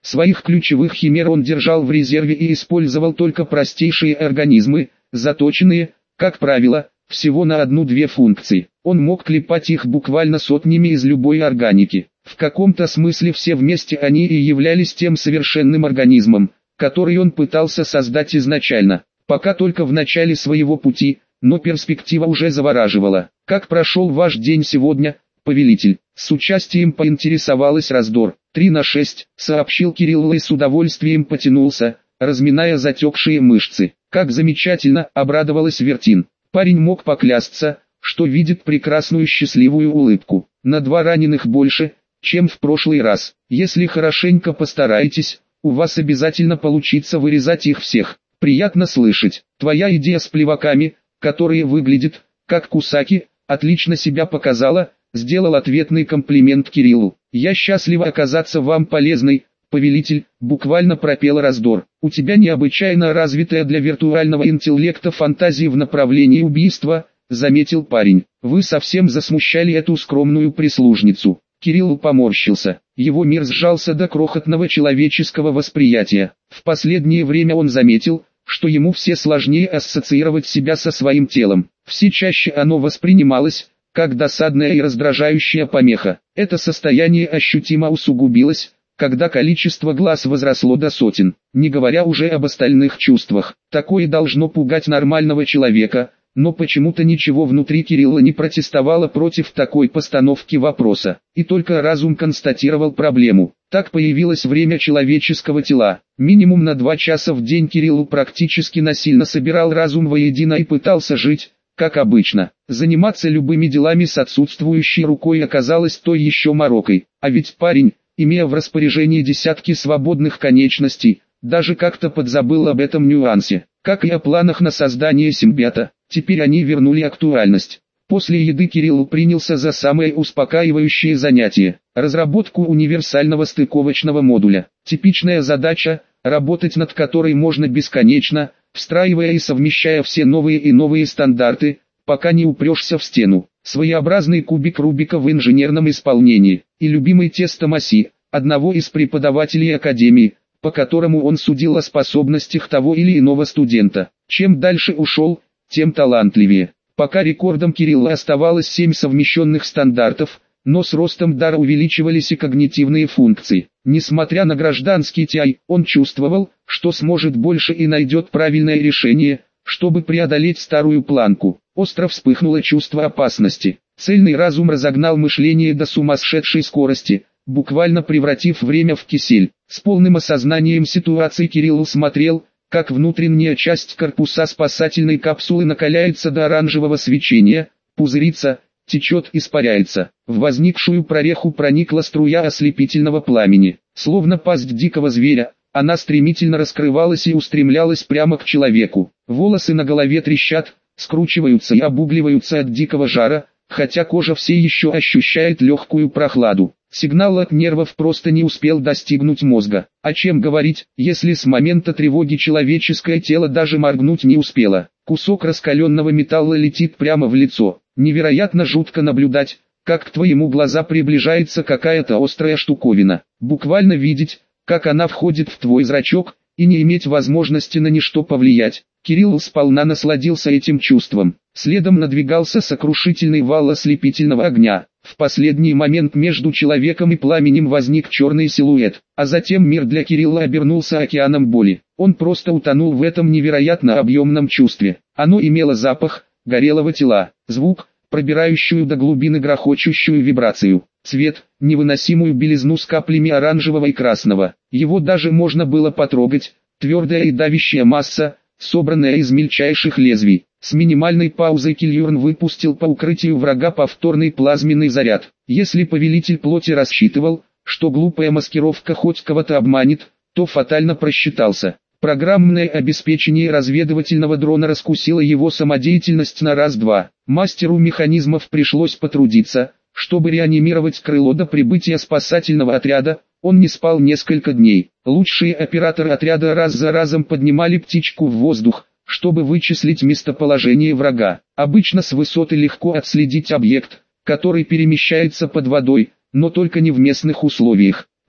Своих ключевых химер он держал в резерве и использовал только простейшие организмы, заточенные, как правило, всего на одну-две функции. Он мог клепать их буквально сотнями из любой органики. В каком-то смысле все вместе они и являлись тем совершенным организмом, который он пытался создать изначально. Пока только в начале своего пути, но перспектива уже завораживала. «Как прошел ваш день сегодня, повелитель?» С участием поинтересовалась Раздор. 3/6, сообщил Кирилл и с удовольствием потянулся, разминая затекшие мышцы. «Как замечательно!» — обрадовалась Вертин. Парень мог поклясться, что видит прекрасную счастливую улыбку. «На 2 раненых больше, чем в прошлый раз. Если хорошенько постараетесь, у вас обязательно получится вырезать их всех. Приятно слышать. Твоя идея с плеваками, которые выглядят, как кусаки, отлично себя показала», — сделал ответный комплимент Кириллу. «Я счастлива оказаться вам полезной, повелитель», — буквально пропел Раздор. «У тебя необычайно развитая для виртуального интеллекта фантазия в направлении убийства», — заметил парень. «Вы совсем засмущали эту скромную прислужницу». Кирилл поморщился. Его мир сжался до крохотного человеческого восприятия. В последнее время он заметил, что ему все сложнее ассоциировать себя со своим телом. Все чаще оно воспринималось как досадная и раздражающая помеха. Это состояние ощутимо усугубилось, когда количество глаз возросло до сотен, не говоря уже об остальных чувствах. Такое должно пугать нормального человека, но почему-то ничего внутри Кирилла не протестовало против такой постановки вопроса, и только разум констатировал проблему. Так появилось время человеческого тела. Минимум на 2 часа в день Кирилл практически насильно собирал разум воедино и пытался жить, как обычно. Заниматься любыми делами с отсутствующей рукой оказалось той еще морокой. А ведь парень, имея в распоряжении десятки свободных конечностей, даже как-то подзабыл об этом нюансе. Как и о планах на создание симбиота, теперь они вернули актуальность. После еды Кирилл принялся за самое успокаивающее занятие – разработку универсального стыковочного модуля. Типичная задача, работать над которой можно бесконечно, встраивая и совмещая все новые и новые стандарты, пока не упрешься в стену. Своеобразный кубик Рубика в инженерном исполнении, и любимый тестом оси, одного из преподавателей академии, по которому он судил о способностях того или иного студента. Чем дальше ушел, тем талантливее. Пока рекордом Кирилла оставалось 7 совмещенных стандартов, но с ростом дара увеличивались и когнитивные функции. Несмотря на гражданский TI, он чувствовал, что сможет больше и найдет правильное решение, чтобы преодолеть старую планку. Остро вспыхнуло чувство опасности. Цельный разум разогнал мышление до сумасшедшей скорости, буквально превратив время в кисель. С полным осознанием ситуации Кирилл смотрел, как внутренняя часть корпуса спасательной капсулы накаляется до оранжевого свечения, пузырится, течет, испаряется. В возникшую прореху проникла струя ослепительного пламени. Словно пасть дикого зверя, она стремительно раскрывалась и устремлялась прямо к человеку. Волосы на голове трещат, скручиваются и обугливаются от дикого жара, хотя кожа все еще ощущает легкую прохладу. Сигнал от нервов просто не успел достигнуть мозга. О чем говорить, если с момента тревоги человеческое тело даже моргнуть не успело. Кусок раскаленного металла летит прямо в лицо. Невероятно жутко наблюдать, как к твоему глаза приближается какая-то острая штуковина. Буквально видеть, как она входит в твой зрачок, и не иметь возможности на ничто повлиять. Кирилл сполна насладился этим чувством. Следом надвигался сокрушительный вал ослепительного огня. В последний момент между человеком и пламенем возник черный силуэт, а затем мир для Кирилла обернулся океаном боли. Он просто утонул в этом невероятно объемном чувстве. Оно имело запах горелого тела, звук, пробирающую до глубины грохочущую вибрацию, цвет, невыносимую белизну с каплями оранжевого и красного. Его даже можно было потрогать, твердая и давящая масса, собранная из мельчайших лезвий. С минимальной паузой Кильюрн выпустил по укрытию врага повторный плазменный заряд. Если повелитель плоти рассчитывал, что глупая маскировка хоть кого-то обманет, то фатально просчитался. Программное обеспечение разведывательного дрона раскусило его самодеятельность на раз-два. Мастеру механизмов пришлось потрудиться, чтобы реанимировать крыло до прибытия спасательного отряда. Он не спал несколько дней. Лучшие операторы отряда раз за разом поднимали птичку в воздух, чтобы вычислить местоположение врага. Обычно с высоты легко отследить объект, который перемещается под водой, но только не в местных условиях.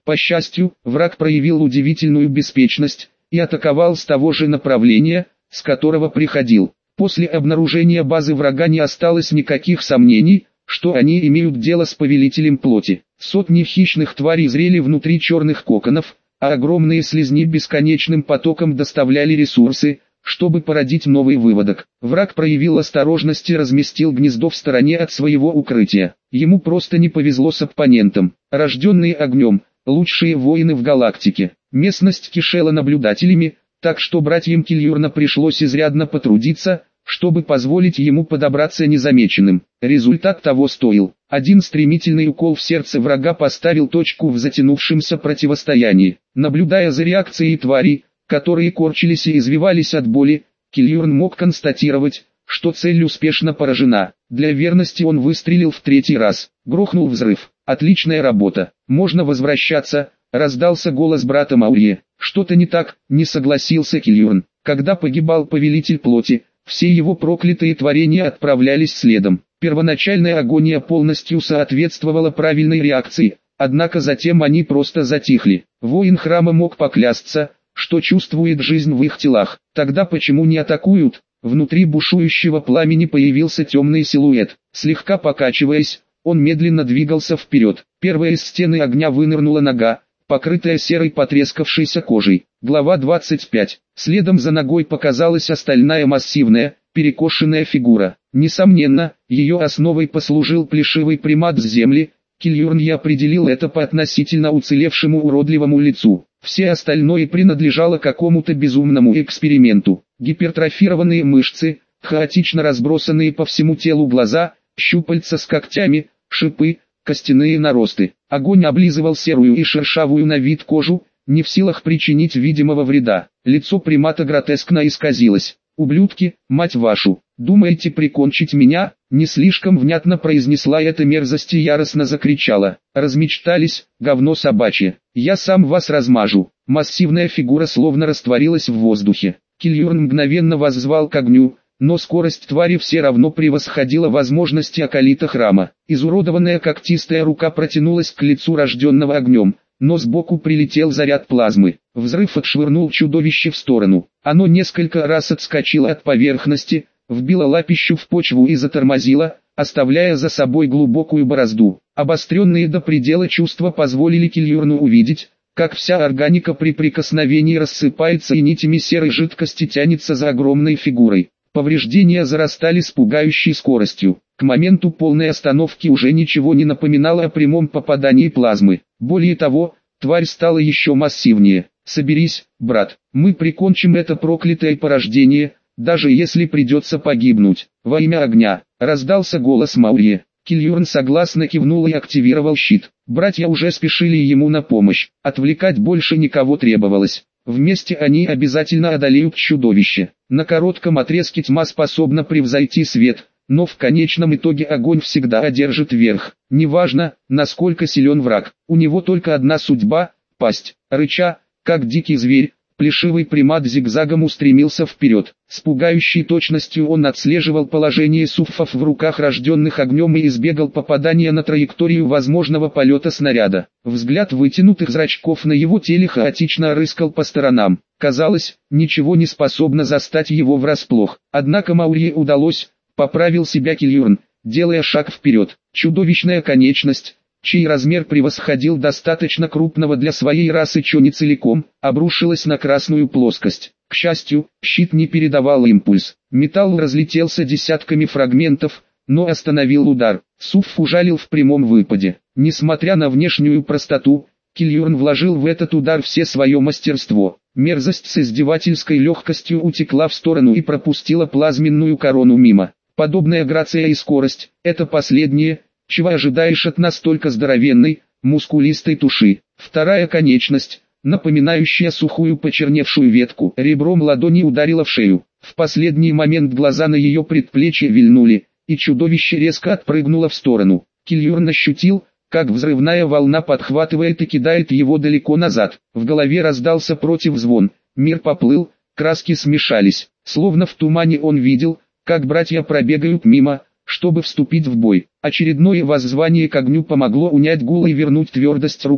По счастью, враг проявил удивительную беспечность и атаковал с того же направления, с которого приходил. После обнаружения базы врага не осталось никаких сомнений, что они имеют дело с повелителем плоти. Сотни хищных тварей зрели внутри черных коконов, а огромные слизни бесконечным потоком доставляли ресурсы, чтобы породить новый выводок. Враг проявил осторожность и разместил гнездо в стороне от своего укрытия. Ему просто не повезло с оппонентом. Рожденные огнем, лучшие воины в галактике. Местность кишела наблюдателями, так что братьям Кильюрна пришлось изрядно потрудиться, чтобы позволить ему подобраться незамеченным. Результат того стоил. Один стремительный укол в сердце врага поставил точку в затянувшемся противостоянии. Наблюдая за реакцией тварей, которые корчились и извивались от боли, Кильюрн мог констатировать, что цель успешно поражена. Для верности он выстрелил в третий раз. Грохнул взрыв. «Отличная работа. Можно возвращаться», — раздался голос брата Маурье. «Что-то не так», — не согласился Кильюрн. Когда погибал повелитель плоти, все его проклятые творения отправлялись следом. Первоначальная агония полностью соответствовала правильной реакции, однако затем они просто затихли. Воин храма мог поклясться, что чувствует жизнь в их телах. Тогда почему не атакуют? Внутри бушующего пламени появился темный силуэт. Слегка покачиваясь, он медленно двигался вперед. Первая из стены огня вынырнула нога, покрытая серой потрескавшейся кожей. Глава 25. Следом за ногой показалась остальная массивная, перекошенная фигура. Несомненно, ее основой послужил плешивый примат с земли. Кильюрн определил это по относительно уцелевшему уродливому лицу. Все остальное принадлежало какому-то безумному эксперименту. Гипертрофированные мышцы, хаотично разбросанные по всему телу глаза, щупальца с когтями, шипы, костяные наросты. Огонь облизывал серую и шершавую на вид кожу, не в силах причинить видимого вреда. Лицо примата гротескно исказилось. «Ублюдки, мать вашу, думаете прикончить меня?» Не слишком внятно произнесла эта мерзость и яростно закричала. «Размечтались, говно собачье. Я сам вас размажу». Массивная фигура словно растворилась в воздухе. Кильюрн мгновенно воззвал к огню, но скорость твари все равно превосходила возможности акалита храма. Изуродованная когтистая рука протянулась к лицу рожденного огнем, но сбоку прилетел заряд плазмы. Взрыв отшвырнул чудовище в сторону. Оно несколько раз отскочило от поверхности, вбило лапищу в почву и затормозило, оставляя за собой глубокую борозду. Обостренные до предела чувства позволили Кильюрну увидеть, как вся органика при прикосновении рассыпается и нитями серой жидкости тянется за огромной фигурой. Повреждения зарастали с пугающей скоростью. К моменту полной остановки уже ничего не напоминало о прямом попадании плазмы. Более того, тварь стала еще массивнее. «Соберись, брат, мы прикончим это проклятое порождение, даже если придется погибнуть. Во имя огня», — раздался голос Маурье. Кильюрн согласно кивнул и активировал щит. Братья уже спешили ему на помощь. Отвлекать больше никого требовалось. Вместе они обязательно одолеют чудовище. На коротком отрезке тьма способна превзойти свет, но в конечном итоге огонь всегда одержит верх. Неважно, насколько силен враг, у него только одна судьба — пасть. Рыча, как дикий зверь, плешивый примат зигзагом устремился вперед. С пугающей точностью он отслеживал положение суффов в руках рожденных огнем и избегал попадания на траекторию возможного полета снаряда. Взгляд вытянутых зрачков на его теле хаотично рыскал по сторонам. Казалось, ничего не способно застать его врасплох. Однако Маурье удалось, поправил себя Кильюрн, делая шаг вперед. Чудовищная конечность, чей размер превосходил достаточно крупного для своей расы Чони целиком, обрушилась на красную плоскость. К счастью, щит не передавал импульс. Металл разлетелся десятками фрагментов, но остановил удар. Суфф ужалил в прямом выпаде. Несмотря на внешнюю простоту, Кильюрн вложил в этот удар все свое мастерство. Мерзость с издевательской легкостью утекла в сторону и пропустила плазменную корону мимо. Подобная грация и скорость – это последнее, чего ожидаешь от настолько здоровенной, мускулистой туши. Вторая конечность, напоминающая сухую почерневшую ветку, ребром ладони ударила в шею. В последний момент глаза на ее предплечье вильнули, и чудовище резко отпрыгнуло в сторону. Кильюрн ощутил, как взрывная волна подхватывает и кидает его далеко назад. В голове раздался противзвон, мир поплыл, краски смешались. Словно в тумане он видел, как братья пробегают мимо, чтобы вступить в бой. Очередное воззвание к огню помогло унять гул и вернуть твердость рукам.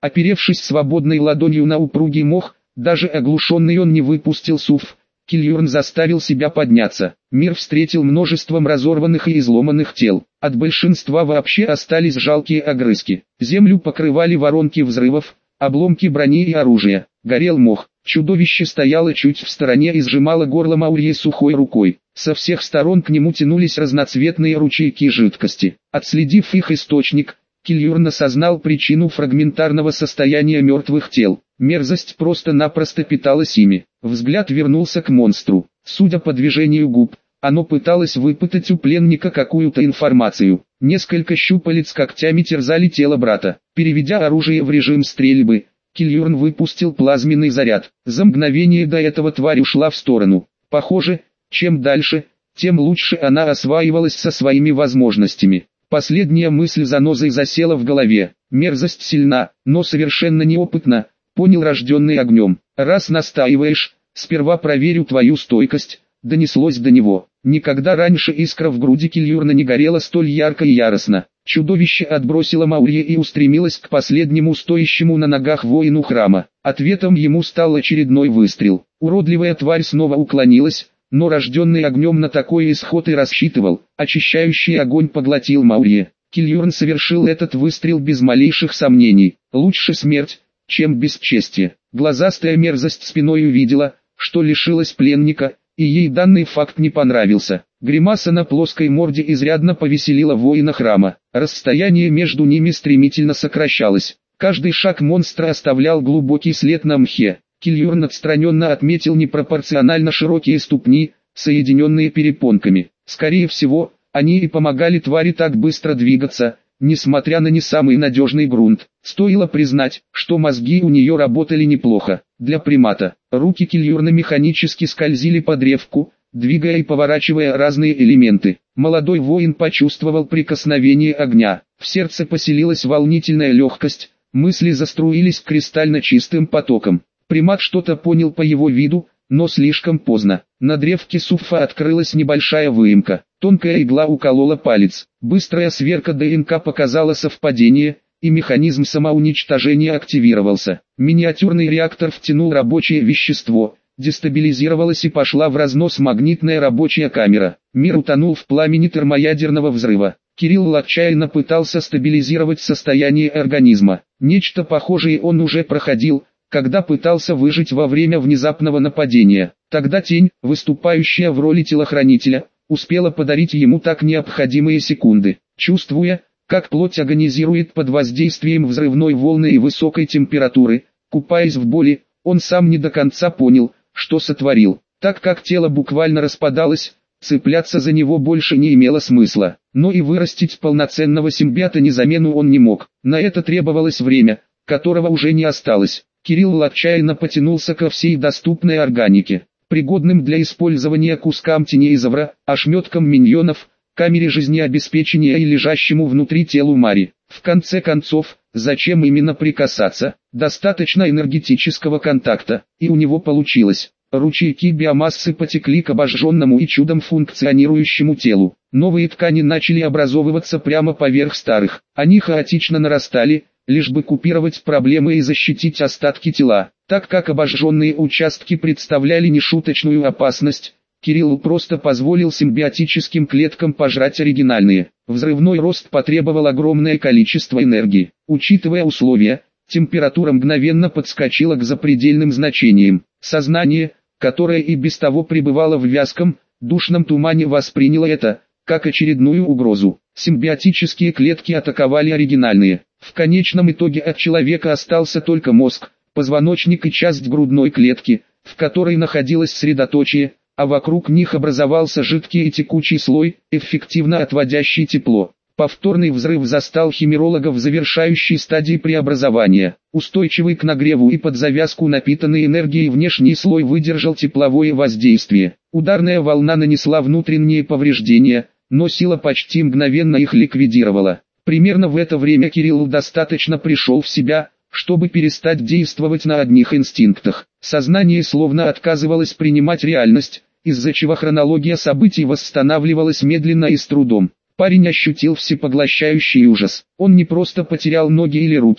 Оперевшись свободной ладонью на упругий мох, даже оглушенный он не выпустил СУФ. Кильюрн заставил себя подняться. Мир встретил множеством разорванных и изломанных тел. От большинства вообще остались жалкие огрызки. Землю покрывали воронки взрывов, обломки брони и оружия. Горел мох. Чудовище стояло чуть в стороне и сжимало горло Маурье сухой рукой. Со всех сторон к нему тянулись разноцветные ручейки жидкости. Отследив их источник, Кильюрн осознал причину фрагментарного состояния мертвых тел. Мерзость просто-напросто питалась ими. Взгляд вернулся к монстру. Судя по движению губ, оно пыталось выпытать у пленника какую-то информацию. Несколько щупалец когтями терзали тело брата. Переведя оружие в режим стрельбы, Кильюрн выпустил плазменный заряд. За мгновение до этого тварь ушла в сторону. Похоже, чем дальше, тем лучше она осваивалась со своими возможностями. Последняя мысль занозой засела в голове. Мерзость сильна, но совершенно неопытна, понял рожденный огнем. Раз настаиваешь, сперва проверю твою стойкость, донеслось до него. Никогда раньше искра в груди Кильюрна не горела столь ярко и яростно. Чудовище отбросило Маурье и устремилось к последнему стоящему на ногах воину храма. Ответом ему стал очередной выстрел. Уродливая тварь снова уклонилась, но рожденный огнем на такой исход и рассчитывал. Очищающий огонь поглотил Маурье. Кильюрн совершил этот выстрел без малейших сомнений. Лучше смерть, чем бесчестие. Глазастая мерзость спиной увидела, что лишилась пленника, и ей данный факт не понравился. Гримаса на плоской морде изрядно повеселила воина храма. Расстояние между ними стремительно сокращалось. Каждый шаг монстра оставлял глубокий след на мхе. Кильюрн отстраненно отметил непропорционально широкие ступни, соединенные перепонками. Скорее всего, они и помогали твари так быстро двигаться, несмотря на не самый надежный грунт. Стоило признать, что мозги у нее работали неплохо. Для примата, руки Кильюрна механически скользили по древку, двигая и поворачивая разные элементы. Молодой воин почувствовал прикосновение огня. В сердце поселилась волнительная легкость, мысли заструились кристально чистым потоком. Примат что-то понял по его виду, но слишком поздно. На древке суфа открылась небольшая выемка. Тонкая игла уколола палец. Быстрая сверка ДНК показала совпадение, и механизм самоуничтожения активировался. Миниатюрный реактор втянул рабочее вещество, дестабилизировалась и пошла в разнос магнитная рабочая камера. Мир утонул в пламени термоядерного взрыва. Кирилл отчаянно пытался стабилизировать состояние организма. Нечто похожее он уже проходил, когда пытался выжить во время внезапного нападения. Тогда тень, выступающая в роли телохранителя, успела подарить ему так необходимые секунды. Чувствуя, как плоть агонизирует под воздействием взрывной волны и высокой температуры, купаясь в боли, он сам не до конца понял, что сотворил. Так как тело буквально распадалось, цепляться за него больше не имело смысла. Но и вырастить полноценного симбиота не замену он не мог. На это требовалось время, которого уже не осталось. Кирилл отчаянно потянулся ко всей доступной органике, пригодным для использования кускам тенеизавра, ошметкам миньонов, камере жизнеобеспечения и лежащему внутри телу Мари. В конце концов, зачем именно прикасаться? Достаточно энергетического контакта, и у него получилось. Ручейки биомассы потекли к обожженному и чудом функционирующему телу. Новые ткани начали образовываться прямо поверх старых. Они хаотично нарастали, лишь бы купировать проблемы и защитить остатки тела. Так как обожженные участки представляли нешуточную опасность, Кирилл просто позволил симбиотическим клеткам пожрать оригинальные. Взрывной рост потребовал огромное количество энергии. Учитывая условия, температура мгновенно подскочила к запредельным значениям. Сознание, которое и без того пребывало в вязком, душном тумане, восприняло это, как очередную угрозу. Симбиотические клетки атаковали оригинальные. В конечном итоге от человека остался только мозг, позвоночник и часть грудной клетки, в которой находилось средоточие, а вокруг них образовался жидкий и текучий слой, эффективно отводящий тепло. Повторный взрыв застал химеролога в завершающей стадии преобразования. Устойчивый к нагреву и под завязку напитанный энергией внешний слой выдержал тепловое воздействие. Ударная волна нанесла внутренние повреждения, но сила почти мгновенно их ликвидировала. Примерно в это время Кирилл достаточно пришел в себя, чтобы перестать действовать на одних инстинктах. Сознание словно отказывалось принимать реальность, из-за чего хронология событий восстанавливалась медленно и с трудом. Парень ощутил всепоглощающий ужас. Он не просто потерял ноги или руки,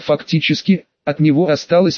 Фактически, от него осталось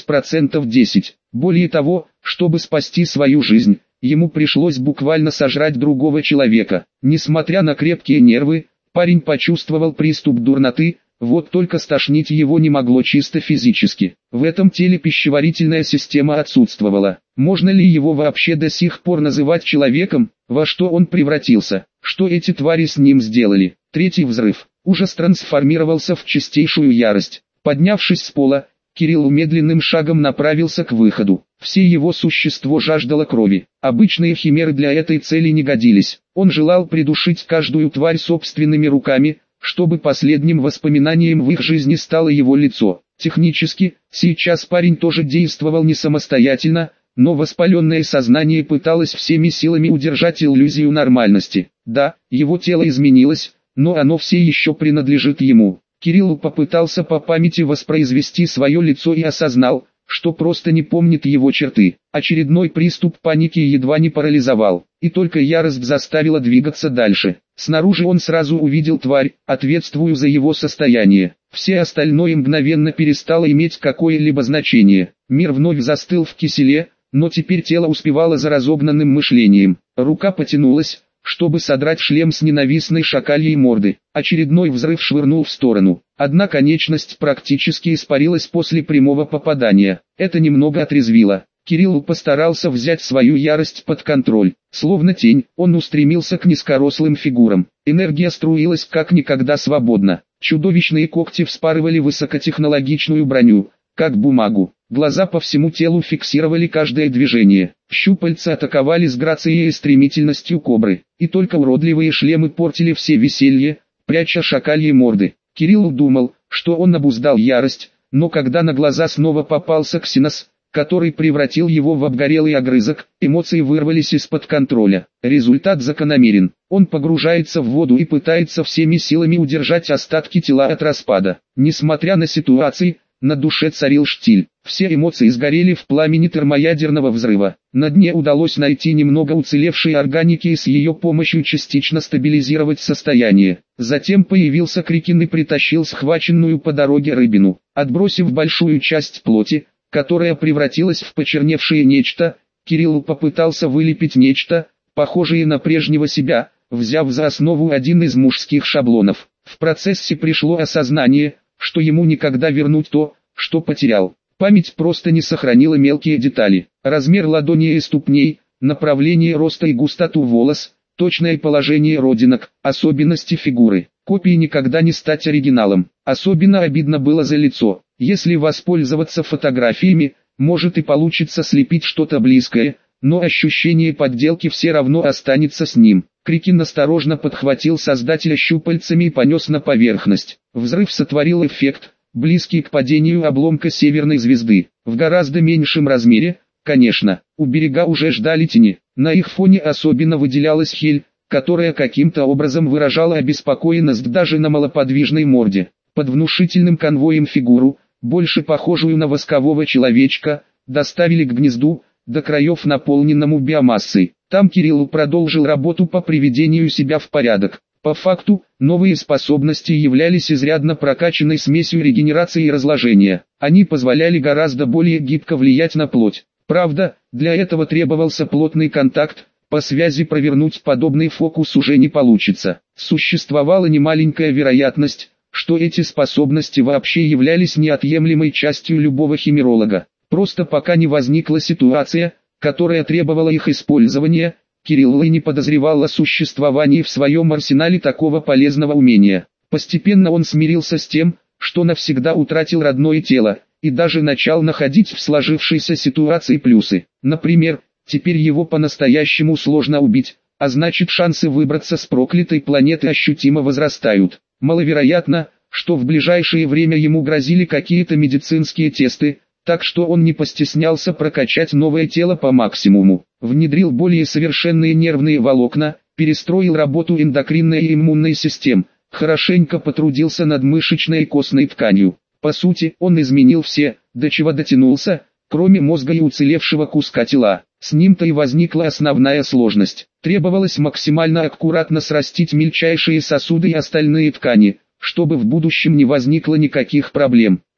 10%. Более того, чтобы спасти свою жизнь, ему пришлось буквально сожрать другого человека. Несмотря на крепкие нервы, парень почувствовал приступ дурноты, вот только стошнить его не могло чисто физически. В этом теле пищеварительная система отсутствовала. Можно ли его вообще до сих пор называть человеком? Во что он превратился? Что эти твари с ним сделали? Третий взрыв. Ужас трансформировался в чистейшую ярость. Поднявшись с пола, Кирилл медленным шагом направился к выходу. Все его существо жаждало крови. Обычные химеры для этой цели не годились. Он желал придушить каждую тварь собственными руками, чтобы последним воспоминанием в их жизни стало его лицо. Технически, сейчас парень тоже действовал не самостоятельно, но воспаленное сознание пыталось всеми силами удержать иллюзию нормальности. Да, его тело изменилось, но оно все еще принадлежит ему. Кирилл попытался по памяти воспроизвести свое лицо и осознал, что просто не помнит его черты. Очередной приступ паники едва не парализовал, и только ярость заставила двигаться дальше. Снаружи он сразу увидел тварь, ответствую за его состояние. Все остальное мгновенно перестало иметь какое-либо значение. Мир вновь застыл в киселе, но теперь тело успевало за разогнанным мышлением. Рука потянулась, чтобы содрать шлем с ненавистной шакальей морды. Очередной взрыв швырнул в сторону. Одна конечность практически испарилась после прямого попадания. Это немного отрезвило. Кирилл постарался взять свою ярость под контроль. Словно тень, он устремился к низкорослым фигурам. Энергия струилась как никогда свободно. Чудовищные когти вспарывали высокотехнологичную броню, как бумагу. Глаза по всему телу фиксировали каждое движение. Щупальца атаковали с грацией и стремительностью кобры. И только уродливые шлемы портили все веселье, пряча шакальи морды. Кирилл думал, что он обуздал ярость, но когда на глаза снова попался Ксенос, который превратил его в обгорелый огрызок, эмоции вырвались из-под контроля. Результат закономерен. Он погружается в воду и пытается всеми силами удержать остатки тела от распада. Несмотря на ситуацию, на душе царил штиль. Все эмоции сгорели в пламени термоядерного взрыва. На дне удалось найти немного уцелевшей органики и с ее помощью частично стабилизировать состояние. Затем появился Крикин и притащил схваченную по дороге рыбину. Отбросив большую часть плоти, которая превратилась в почерневшее нечто, Кирилл попытался вылепить нечто, похожее на прежнего себя, взяв за основу один из мужских шаблонов. В процессе пришло осознание, что ему никогда вернуть то, что потерял. Память просто не сохранила мелкие детали. Размер ладони и ступней, направление роста и густоту волос, точное положение родинок, особенности фигуры. Копии никогда не стать оригиналом. Особенно обидно было за лицо. Если воспользоваться фотографиями, может и получится слепить что-то близкое, но ощущение подделки все равно останется с ним. Крикин осторожно подхватил создателя щупальцами и понес на поверхность. Взрыв сотворил эффект, близкий к падению обломка северной звезды. В гораздо меньшем размере, конечно. У берега уже ждали тени. На их фоне особенно выделялась Хель, которая каким-то образом выражала обеспокоенность даже на малоподвижной морде. Под внушительным конвоем фигуру, больше похожую на воскового человечка, доставили к гнезду, до краев наполненному биомассой. Там Кирилл продолжил работу по приведению себя в порядок. По факту, новые способности являлись изрядно прокачанной смесью регенерации и разложения. Они позволяли гораздо более гибко влиять на плоть. Правда, для этого требовался плотный контакт, по связи провернуть подобный фокус уже не получится. Существовала немаленькая вероятность, что эти способности вообще являлись неотъемлемой частью любого химеролога. Просто пока не возникла ситуация, которая требовала их использования, Кирилл и не подозревал о существовании в своем арсенале такого полезного умения. Постепенно он смирился с тем, что навсегда утратил родное тело, и даже начал находить в сложившейся ситуации плюсы. Например, теперь его по-настоящему сложно убить, а значит шансы выбраться с проклятой планеты ощутимо возрастают. Маловероятно, что в ближайшее время ему грозили какие-то медицинские тесты, так что он не постеснялся прокачать новое тело по максимуму. Внедрил более совершенные нервные волокна, перестроил работу эндокринной и иммунной систем, хорошенько потрудился над мышечной и костной тканью. По сути, он изменил все, до чего дотянулся, кроме мозга и уцелевшего куска тела. С ним-то и возникла основная сложность. Требовалось максимально аккуратно срастить мельчайшие сосуды и остальные ткани, чтобы в будущем не возникло никаких проблем.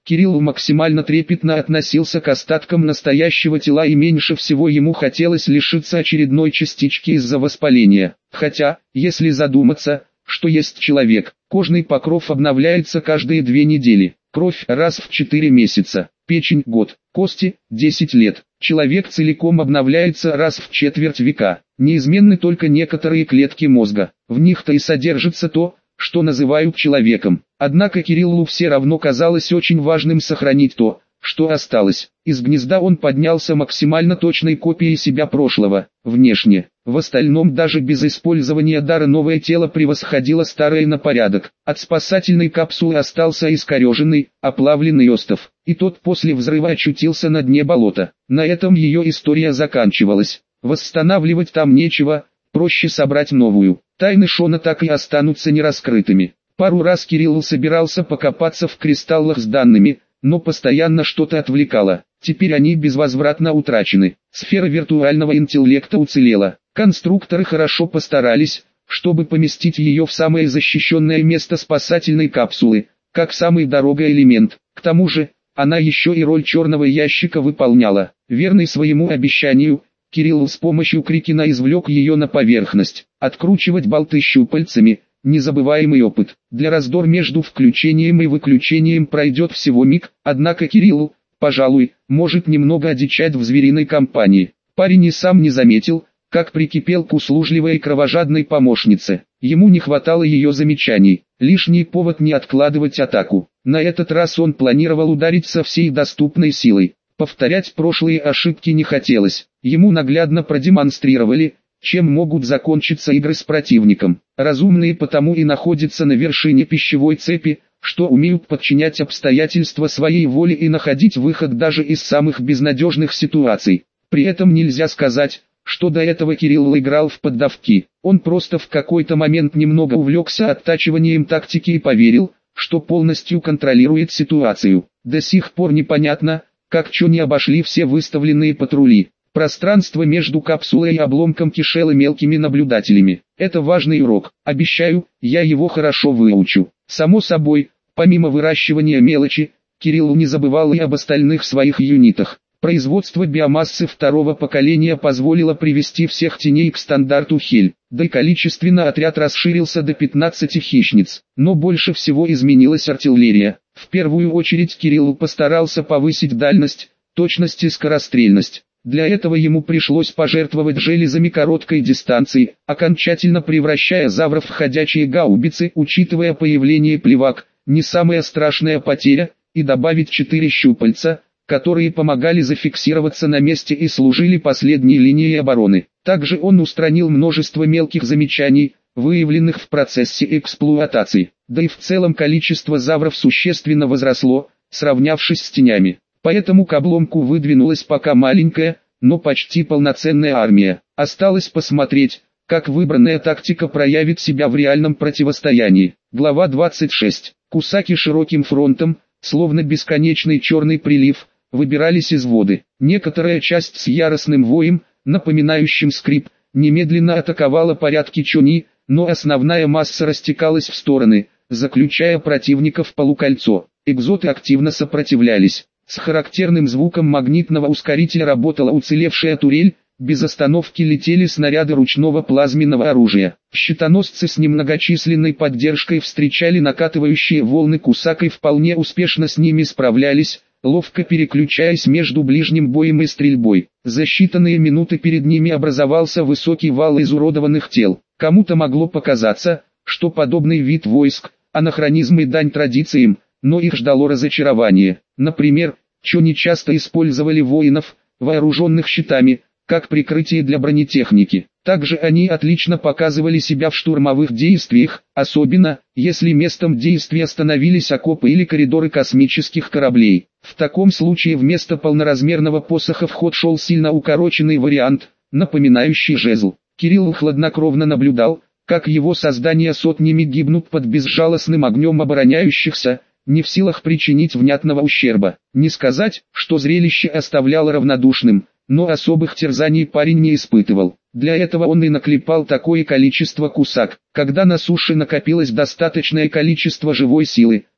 Кирилл максимально трепетно относился к остаткам настоящего тела и меньше всего ему хотелось лишиться очередной частички из-за воспаления. Хотя, если задуматься, что есть человек, кожный покров обновляется каждые 2 недели, кровь раз в 4 месяца, печень год, кости 10 лет. Человек целиком обновляется раз в четверть века. Неизменны только некоторые клетки мозга. В них-то и содержится то, что называют человеком. Однако Кириллу все равно казалось очень важным сохранить то, что осталось. Из гнезда он поднялся максимально точной копией себя прошлого, внешне. В остальном даже без использования дара новое тело превосходило старое на порядок. От спасательной капсулы остался искореженный, оплавленный остов, и тот после взрыва очутился на дне болота. На этом ее история заканчивалась. Восстанавливать там нечего, проще собрать новую. Тайны Шона так и останутся нераскрытыми. Пару раз Кирилл собирался покопаться в кристаллах с данными, но постоянно что-то отвлекало. Теперь они безвозвратно утрачены. Сфера виртуального интеллекта уцелела. Конструкторы хорошо постарались, чтобы поместить ее в самое защищенное место спасательной капсулы, как самый дорогой элемент. К тому же, она еще и роль черного ящика выполняла. Верный своему обещанию, Кирилл с помощью Крикена извлек ее на поверхность. Откручивать болты щупальцами – незабываемый опыт. Для раздор между включением и выключением пройдет всего миг, однако Кирилл, пожалуй, может немного одичать в звериной компании. Парень и сам не заметил, как прикипел к услужливой и кровожадной помощнице. Ему не хватало ее замечаний, лишний повод не откладывать атаку. На этот раз он планировал ударить со всей доступной силой. Повторять прошлые ошибки не хотелось. Ему наглядно продемонстрировали, чем могут закончиться игры с противником. Разумные потому и находятся на вершине пищевой цепи, что умеют подчинять обстоятельства своей воле и находить выход даже из самых безнадежных ситуаций. При этом нельзя сказать, что до этого Кирилл играл в поддавки. Он просто в какой-то момент немного увлекся оттачиванием тактики и поверил, что полностью контролирует ситуацию. До сих пор непонятно, как Чони обошли все выставленные патрули. Пространство между капсулой и обломком кишело мелкими наблюдателями. Это важный урок. Обещаю, я его хорошо выучу. Само собой, помимо выращивания мелочи, Кирилл не забывал и об остальных своих юнитах. Производство биомассы второго поколения позволило привести всех теней к стандарту Хель. Да и количественно отряд расширился до 15 хищниц. Но больше всего изменилась артиллерия. В первую очередь Кирилл постарался повысить дальность, точность и скорострельность. Для этого ему пришлось пожертвовать железами короткой дистанции, окончательно превращая завров в ходячие гаубицы, учитывая появление плевак, не самая страшная потеря, и добавить 4 щупальца, которые помогали зафиксироваться на месте и служили последней линией обороны. Также он устранил множество мелких замечаний, выявленных в процессе эксплуатации, да и в целом количество завров существенно возросло, сравнявшись с тенями. Поэтому к обломку выдвинулась пока маленькая, но почти полноценная армия. Осталось посмотреть, как выбранная тактика проявит себя в реальном противостоянии. Глава 26. Кусаки широким фронтом, словно бесконечный черный прилив, выбирались из воды. Некоторая часть с яростным воем, напоминающим скрип, немедленно атаковала порядки Чони, но основная масса растекалась в стороны, заключая противника в полукольцо. Экзоты активно сопротивлялись. С характерным звуком магнитного ускорителя работала уцелевшая турель, без остановки летели снаряды ручного плазменного оружия. Щитоносцы с немногочисленной поддержкой встречали накатывающие волны Кусак и вполне успешно с ними справлялись, ловко переключаясь между ближним боем и стрельбой. За считанные минуты перед ними образовался высокий вал изуродованных тел. Кому-то могло показаться, что подобный вид войск – анахронизм и дань традициям, но их ждало разочарование. Например, Чони часто использовали воинов, вооруженных щитами, как прикрытие для бронетехники. Также они отлично показывали себя в штурмовых действиях, особенно, если местом действия становились окопы или коридоры космических кораблей. В таком случае вместо полноразмерного посоха в ход шел сильно укороченный вариант, напоминающий жезл. Кирилл хладнокровно наблюдал, как его создания сотнями гибнут под безжалостным огнем обороняющихся, не в силах причинить внятного ущерба. Не сказать, что зрелище оставляло равнодушным, но особых терзаний парень не испытывал. Для этого он и наклепал такое количество Кусак. Когда на суше накопилось достаточное количество живой силы,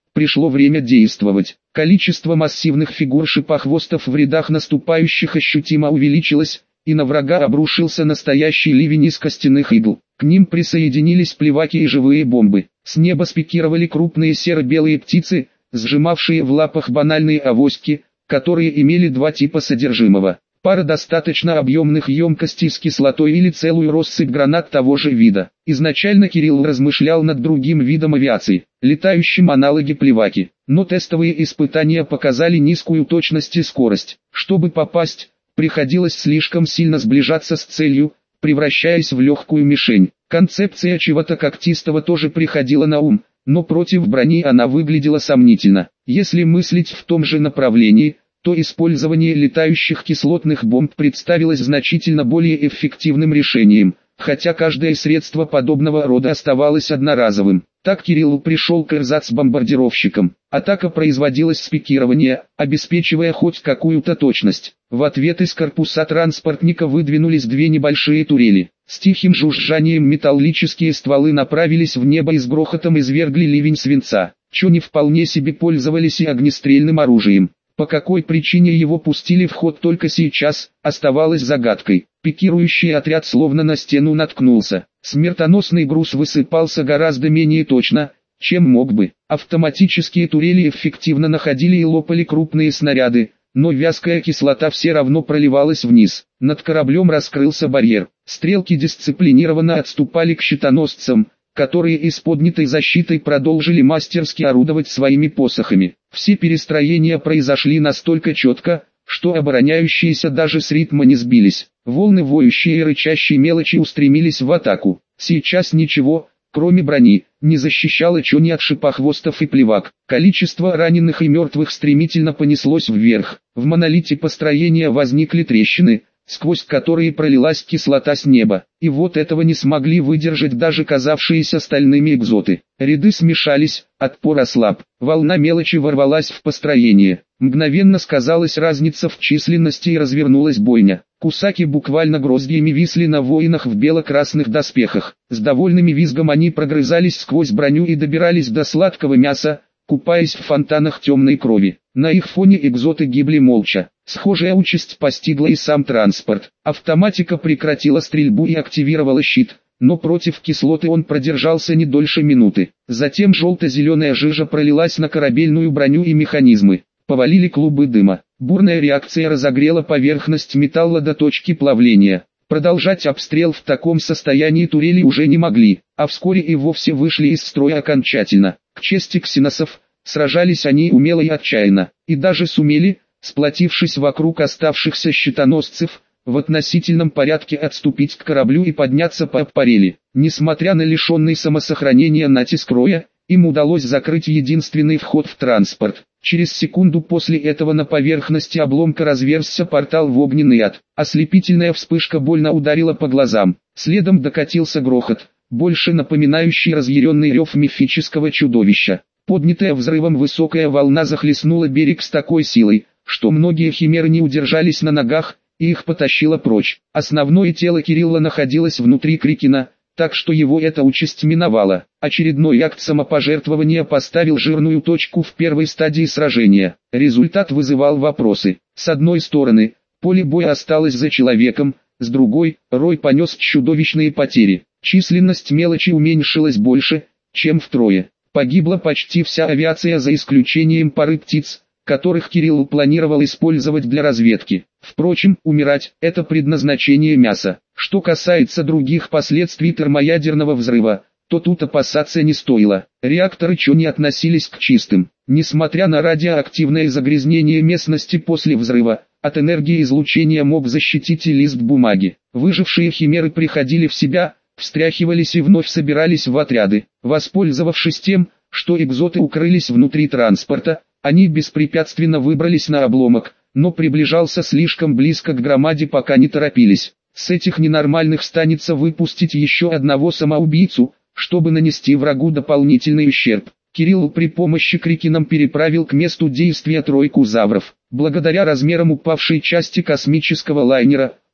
Пришло время действовать. Количество массивных фигур шипохвостов в рядах наступающих ощутимо увеличилось, и на врага обрушился настоящий ливень из костяных игл. К ним присоединились плеваки и живые бомбы. С неба спикировали крупные серо-белые птицы, сжимавшие в лапах банальные авоськи, которые имели два типа содержимого. Пара достаточно объемных емкостей с кислотой или целую россыпь гранат того же вида. Изначально Кирилл размышлял над другим видом авиации, летающим аналоги плеваки, но тестовые испытания показали низкую точность и скорость. Чтобы попасть, приходилось слишком сильно сближаться с целью, превращаясь в легкую мишень. Концепция чего-то когтистого тоже приходила на ум, но против брони она выглядела сомнительно. Если мыслить в том же направлении, то использование летающих кислотных бомб представилось значительно более эффективным решением, хотя каждое средство подобного рода оставалось одноразовым. Так Кирилл пришел к эрзац-бомбардировщикам. Атака производилась с пикирования, обеспечивая хоть какую-то точность. В ответ из корпуса транспортника выдвинулись две небольшие турели. С тихим жужжанием металлические стволы направились в небо и с грохотом извергли ливень свинца. Чони вполне себе пользовались и огнестрельным оружием. По какой причине его пустили в ход только сейчас, оставалось загадкой. Пикирующий отряд словно на стену наткнулся. Смертоносный груз высыпался гораздо менее точно, чем мог бы. Автоматические турели эффективно находили и лопали крупные снаряды, но вязкая кислота все равно проливалась вниз. Над кораблем раскрылся барьер. Стрелки дисциплинированно отступали к щитоносцам, которые из поднятой защитой продолжили мастерски орудовать своими посохами. Все перестроения произошли настолько четко, что обороняющиеся даже с ритма не сбились. Волны воющие и рычащие мелочи устремились в атаку. Сейчас ничего, кроме брони, не защищало Чони от шипохвостов и плевак. Количество раненых и мертвых стремительно понеслось вверх. В монолите построения возникли трещины, сквозь которые пролилась кислота с неба. И вот этого не смогли выдержать даже казавшиеся стальными экзоты. Ряды смешались, отпор ослаб. Волна мелочи ворвалась в построение. Мгновенно сказалась разница в численности и развернулась бойня. Кусаки буквально гроздьями висли на воинах в бело-красных доспехах. С довольным визгом они прогрызались сквозь броню и добирались до сладкого мяса, купаясь в фонтанах темной крови. На их фоне экзоты гибли молча. Схожая участь постигла и сам транспорт. Автоматика прекратила стрельбу и активировала щит, но против кислоты он продержался не дольше минуты. Затем желто-зеленая жижа пролилась на корабельную броню и механизмы. Повалили клубы дыма. Бурная реакция разогрела поверхность металла до точки плавления. Продолжать обстрел в таком состоянии турели уже не могли, а вскоре и вовсе вышли из строя окончательно. К чести ксеносов, сражались они умело и отчаянно, и даже сумели, сплотившись вокруг оставшихся щитоносцев, в относительном порядке отступить к кораблю и подняться по аппарели. Несмотря на лишенный самосохранения натиск роя, им удалось закрыть единственный вход в транспорт. Через секунду после этого на поверхности обломка разверзся портал в огненный ад. Ослепительная вспышка больно ударила по глазам. Следом докатился грохот, больше напоминающий разъяренный рев мифического чудовища. Поднятая взрывом высокая волна захлестнула берег с такой силой, что многие химеры не удержались на ногах, и их потащило прочь. Основное тело Кирилла находилось внутри Крикена, так что его эта участь миновала. Очередной акт самопожертвования поставил жирную точку в первой стадии сражения. Результат вызывал вопросы. С одной стороны, поле боя осталось за человеком, с другой, Рой понес чудовищные потери. Численность мелочи уменьшилась больше, чем втрое. Погибла почти вся авиация за исключением пары птиц, которых Кирилл планировал использовать для разведки. Впрочем, умирать – это предназначение мяса. Что касается других последствий термоядерного взрыва, то тут опасаться не стоило. Реакторы Чони относились к чистым. Несмотря на радиоактивное загрязнение местности после взрыва, от энергии излучения мог защитить и лист бумаги. Выжившие химеры приходили в себя, встряхивались и вновь собирались в отряды. Воспользовавшись тем, что экзоты укрылись внутри транспорта, они беспрепятственно выбрались на обломок, но приближался слишком близко к громаде, пока не торопились. С этих ненормальных станется выпустить еще одного самоубийцу, чтобы нанести врагу дополнительный ущерб. Кирилл при помощи Крикеном переправил к месту действия тройку завров. Благодаря размерам упавшей части космического лайнера,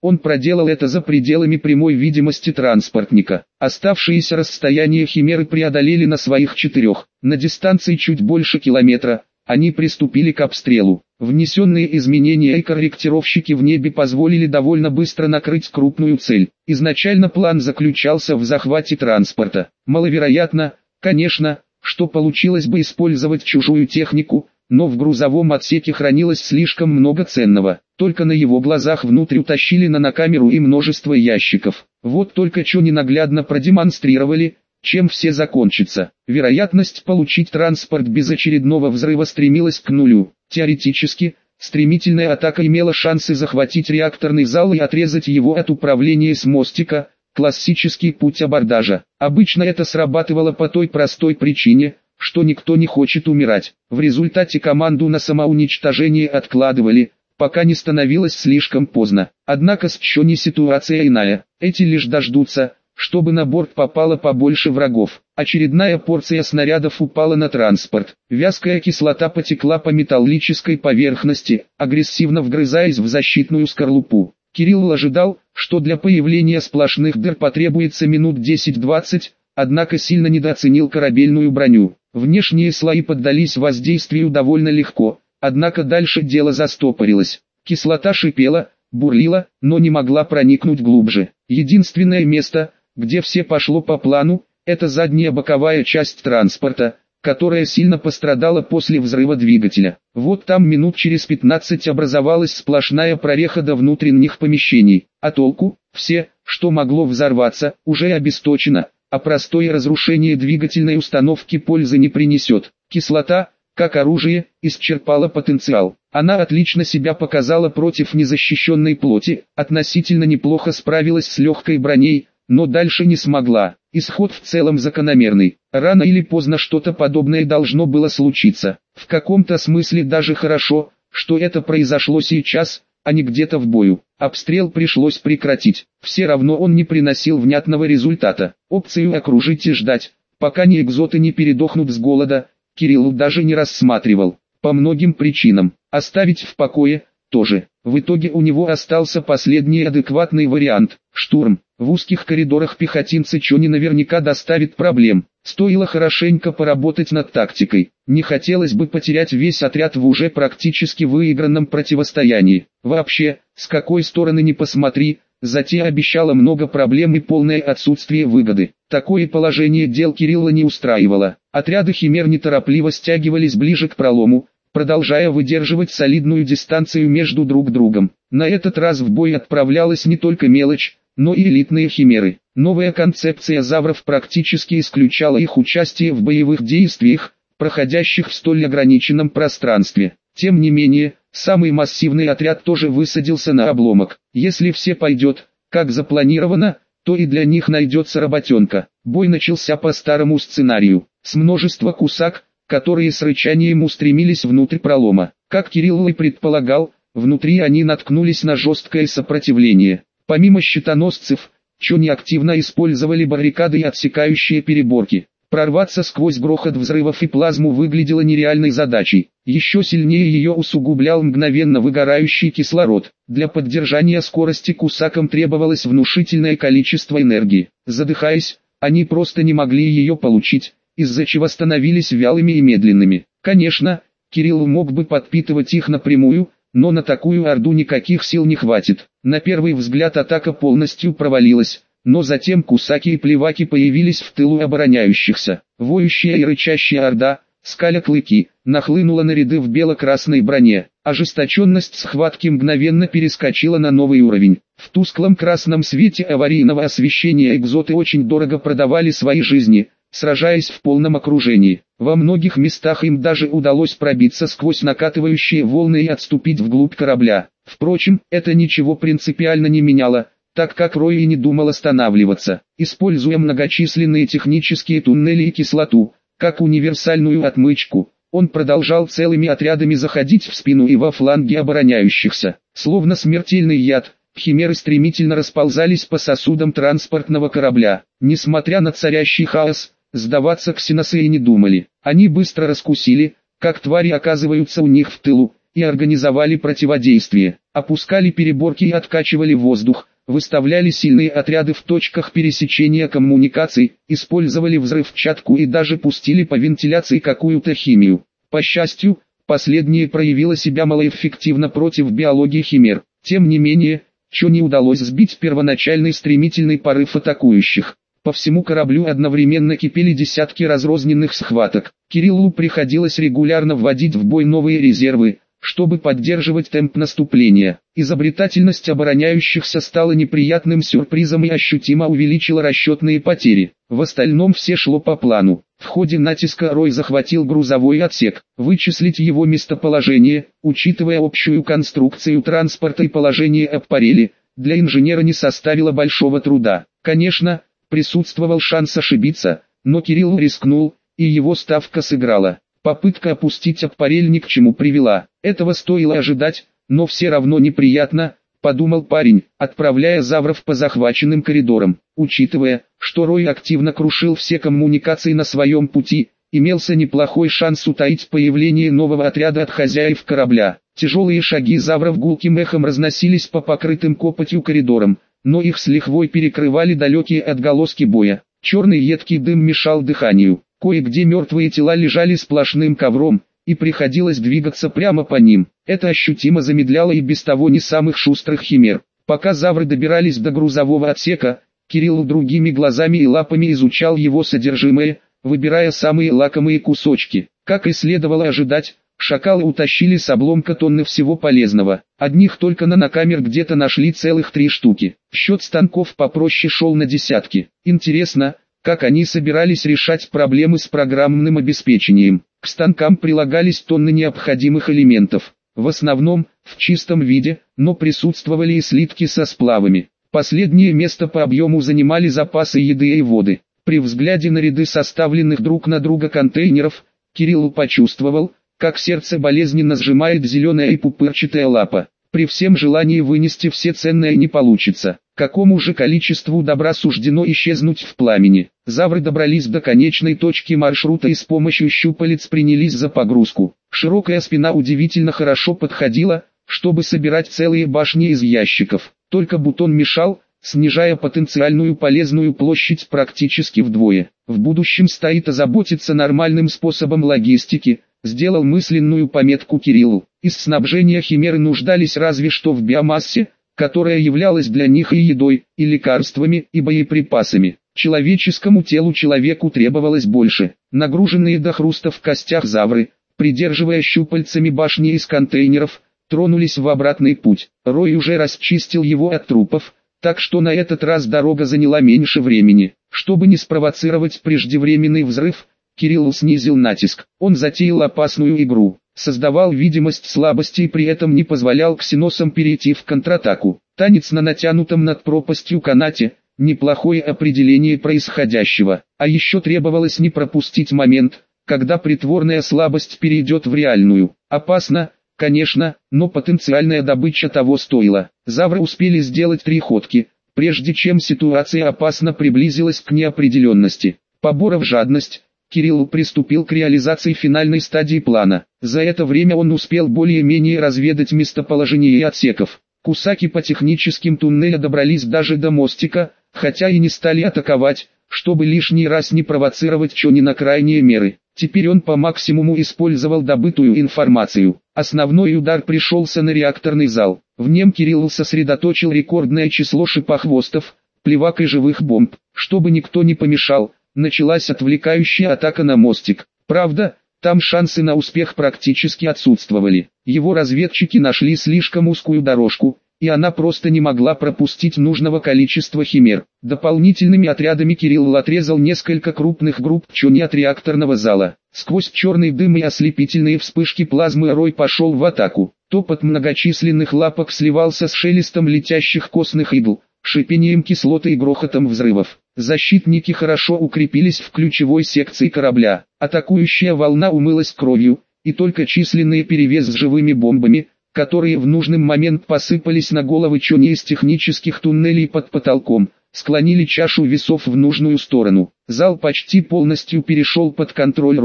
Он проделал это за пределами прямой видимости транспортника. Оставшиеся расстояния химеры преодолели на своих 4, на дистанции чуть больше километра. Они приступили к обстрелу. Внесенные изменения и корректировщики в небе позволили довольно быстро накрыть крупную цель. Изначально план заключался в захвате транспорта. Маловероятно, конечно, что получилось бы использовать чужую технику, но в грузовом отсеке хранилось слишком много ценного. Только на его глазах внутрь утащили нанокамеру и множество ящиков. Вот только что ненаглядно продемонстрировали, чем все закончится. Вероятность получить транспорт без очередного взрыва стремилась к нулю. Теоретически, стремительная атака имела шансы захватить реакторный зал и отрезать его от управления с мостика, классический путь абордажа. Обычно это срабатывало по той простой причине, что никто не хочет умирать. В результате команду на самоуничтожение откладывали, пока не становилось слишком поздно. Однако с Чони ситуация иная. Эти лишь дождутся, чтобы на борт попало побольше врагов. Очередная порция снарядов упала на транспорт. Вязкая кислота потекла по металлической поверхности, агрессивно вгрызаясь в защитную скорлупу. Кирилл ожидал, что для появления сплошных дыр потребуется минут 10-20, однако сильно недооценил корабельную броню. Внешние слои поддались воздействию довольно легко, однако дальше дело застопорилось. Кислота шипела, бурлила, но не могла проникнуть глубже. Единственное место, где все пошло по плану, это задняя боковая часть транспорта, которая сильно пострадала после взрыва двигателя. Вот там минут через 15 образовалась сплошная прореха до внутренних помещений. А толку? Все, что могло взорваться, уже обесточено, а простое разрушение двигательной установки пользы не принесет. Кислота, как оружие, исчерпала потенциал. Она отлично себя показала против незащищенной плоти, относительно неплохо справилась с легкой броней, но дальше не смогла. Исход в целом закономерный. Рано или поздно что-то подобное должно было случиться. В каком-то смысле даже хорошо, что это произошло сейчас, а не где-то в бою. Обстрел пришлось прекратить. Все равно он не приносил внятного результата. Опцию окружить и ждать, пока экзоты не передохнут с голода, Кирилл даже не рассматривал. По многим причинам. Оставить в покое – тоже. В итоге у него остался последний адекватный вариант – штурм. В узких коридорах пехотинцы Чони наверняка доставит проблем. Стоило хорошенько поработать над тактикой. Не хотелось бы потерять весь отряд в уже практически выигранном противостоянии. Вообще, с какой стороны ни посмотри, затея обещала много проблем и полное отсутствие выгоды. Такое положение дел Кирилла не устраивало. Отряды химер неторопливо стягивались ближе к пролому, продолжая выдерживать солидную дистанцию между друг другом. На этот раз в бой отправлялась не только мелочь, но и элитные химеры. Новая концепция завров практически исключала их участие в боевых действиях, проходящих в столь ограниченном пространстве. Тем не менее, самый массивный отряд тоже высадился на обломок. Если все пойдет, как запланировано, то и для них найдется работенка. Бой начался по старому сценарию, с множества кусак, которые с рычанием устремились внутрь пролома. Как Кирилл и предполагал, внутри они наткнулись на жесткое сопротивление. Помимо щитоносцев, Чони активно использовали баррикады и отсекающие переборки. Прорваться сквозь грохот взрывов и плазму выглядело нереальной задачей. Еще сильнее ее усугублял мгновенно выгорающий кислород. Для поддержания скорости кусакам требовалось внушительное количество энергии. Задыхаясь, они просто не могли ее получить, из-за чего становились вялыми и медленными. Конечно, Кирилл мог бы подпитывать их напрямую, но на такую орду никаких сил не хватит. На первый взгляд атака полностью провалилась, но затем кусаки и плеваки появились в тылу обороняющихся. Воющая и рычащая орда, скаля клыки, нахлынула на ряды в бело-красной броне. Ожесточенность схватки мгновенно перескочила на новый уровень. В тусклом красном свете аварийного освещения экзоты очень дорого продавали свои жизни, сражаясь в полном окружении. Во многих местах им даже удалось пробиться сквозь накатывающие волны и отступить вглубь корабля. Впрочем, это ничего принципиально не меняло, так как Рой и не думал останавливаться. Используя многочисленные технические туннели и кислоту, как универсальную отмычку, он продолжал целыми отрядами заходить в спину и во фланги обороняющихся. Словно смертельный яд, химеры стремительно расползались по сосудам транспортного корабля. Несмотря на царящий хаос, сдаваться ксеносы и не думали. Они быстро раскусили, как твари оказываются у них в тылу, и организовали противодействие. Опускали переборки и откачивали воздух, выставляли сильные отряды в точках пересечения коммуникаций, использовали взрывчатку и даже пустили по вентиляции какую-то химию. По счастью, последнее проявило себя малоэффективно против биологии химер. Тем не менее, Чони удалось сбить первоначальный стремительный порыв атакующих. По всему кораблю одновременно кипели десятки разрозненных схваток. Кириллу приходилось регулярно вводить в бой новые резервы, чтобы поддерживать темп наступления. Изобретательность обороняющихся стала неприятным сюрпризом и ощутимо увеличила расчетные потери. В остальном все шло по плану. В ходе натиска Рой захватил грузовой отсек. Вычислить его местоположение, учитывая общую конструкцию транспорта и положение аппарели, для инженера не составило большого труда. Конечно, присутствовал шанс ошибиться, но Кирилл рискнул, и его ставка сыграла. Попытка опустить аппарель ни к чему привела. Этого стоило ожидать, но все равно неприятно, подумал парень, отправляя Завров по захваченным коридорам. Учитывая, что Рой активно крушил все коммуникации на своем пути, имелся неплохой шанс утаить появление нового отряда от хозяев корабля. Тяжелые шаги Завров гулким эхом разносились по покрытым копотью коридорам, но их с лихвой перекрывали далекие отголоски боя. Черный едкий дым мешал дыханию. Кое-где мертвые тела лежали сплошным ковром, и приходилось двигаться прямо по ним. Это ощутимо замедляло и без того не самых шустрых химер. Пока Завры добирались до грузового отсека, Кирилл другими глазами и лапами изучал его содержимое, выбирая самые лакомые кусочки. Как и следовало ожидать, шакалы утащили с обломка тонны всего полезного. Одних только нанокамер где-то нашли целых 3 штуки. Счет станков попроще шел на десятки. Интересно, как они собирались решать проблемы с программным обеспечением. К станкам прилагались тонны необходимых элементов. В основном, в чистом виде, но присутствовали и слитки со сплавами. Последнее место по объему занимали запасы еды и воды. При взгляде на ряды составленных друг на друга контейнеров, Кирилл почувствовал, как сердце болезненно сжимает зеленая и пупырчатая лапа. При всем желании вынести все ценное не получится. Какому же количеству добра суждено исчезнуть в пламени? Завры добрались до конечной точки маршрута и с помощью щупалец принялись за погрузку. Широкая спина удивительно хорошо подходила, чтобы собирать целые башни из ящиков. Только бутон мешал, снижая потенциальную полезную площадь практически вдвое. В будущем стоит озаботиться нормальным способом логистики, сделал мысленную пометку Кириллу. Из снабжения химеры нуждались разве что в биомассе, которая являлась для них и едой, и лекарствами, и боеприпасами. Человеческому телу человеку требовалось больше. Нагруженные до хруста в костях Завры, придерживая щупальцами башни из контейнеров, тронулись в обратный путь. Рой уже расчистил его от трупов, так что на этот раз дорога заняла меньше времени. Чтобы не спровоцировать преждевременный взрыв, Кирилл снизил натиск. Он затеял опасную игру, создавал видимость слабости и при этом не позволял ксеносам перейти в контратаку. Танец на натянутом над пропастью канате – неплохое определение происходящего. А еще требовалось не пропустить момент, когда притворная слабость перейдет в реальную. Опасно, конечно, но потенциальная добыча того стоила. Завры успели сделать 3 ходки, прежде чем ситуация опасно приблизилась к неопределенности. Поборов жадность, Кирилл приступил к реализации финальной стадии плана. За это время он успел более-менее разведать местоположение отсеков. Кусаки по техническим туннелям добрались даже до мостика, хотя и не стали атаковать, чтобы лишний раз не провоцировать Чони на крайние меры. Теперь он по максимуму использовал добытую информацию. Основной удар пришелся на реакторный зал. В нем Кирилл сосредоточил рекордное число шипохвостов, плевак и живых бомб. Чтобы никто не помешал, началась отвлекающая атака на мостик. Правда, там шансы на успех практически отсутствовали. Его разведчики нашли слишком узкую дорожку, и она просто не могла пропустить нужного количества химер. Дополнительными отрядами Кирилл отрезал несколько крупных групп Чони от реакторного зала. Сквозь черный дым и ослепительные вспышки плазмы Рой пошел в атаку. Топот многочисленных лапок сливался с шелестом летящих костных игл, шипением кислоты и грохотом взрывов. Защитники хорошо укрепились в ключевой секции корабля. Атакующая волна умылась кровью, и только численный перевес с живыми бомбами, которые в нужный момент посыпались на головы Чони из технических туннелей под потолком, склонили чашу весов в нужную сторону. Зал почти полностью перешел под контроль Роя.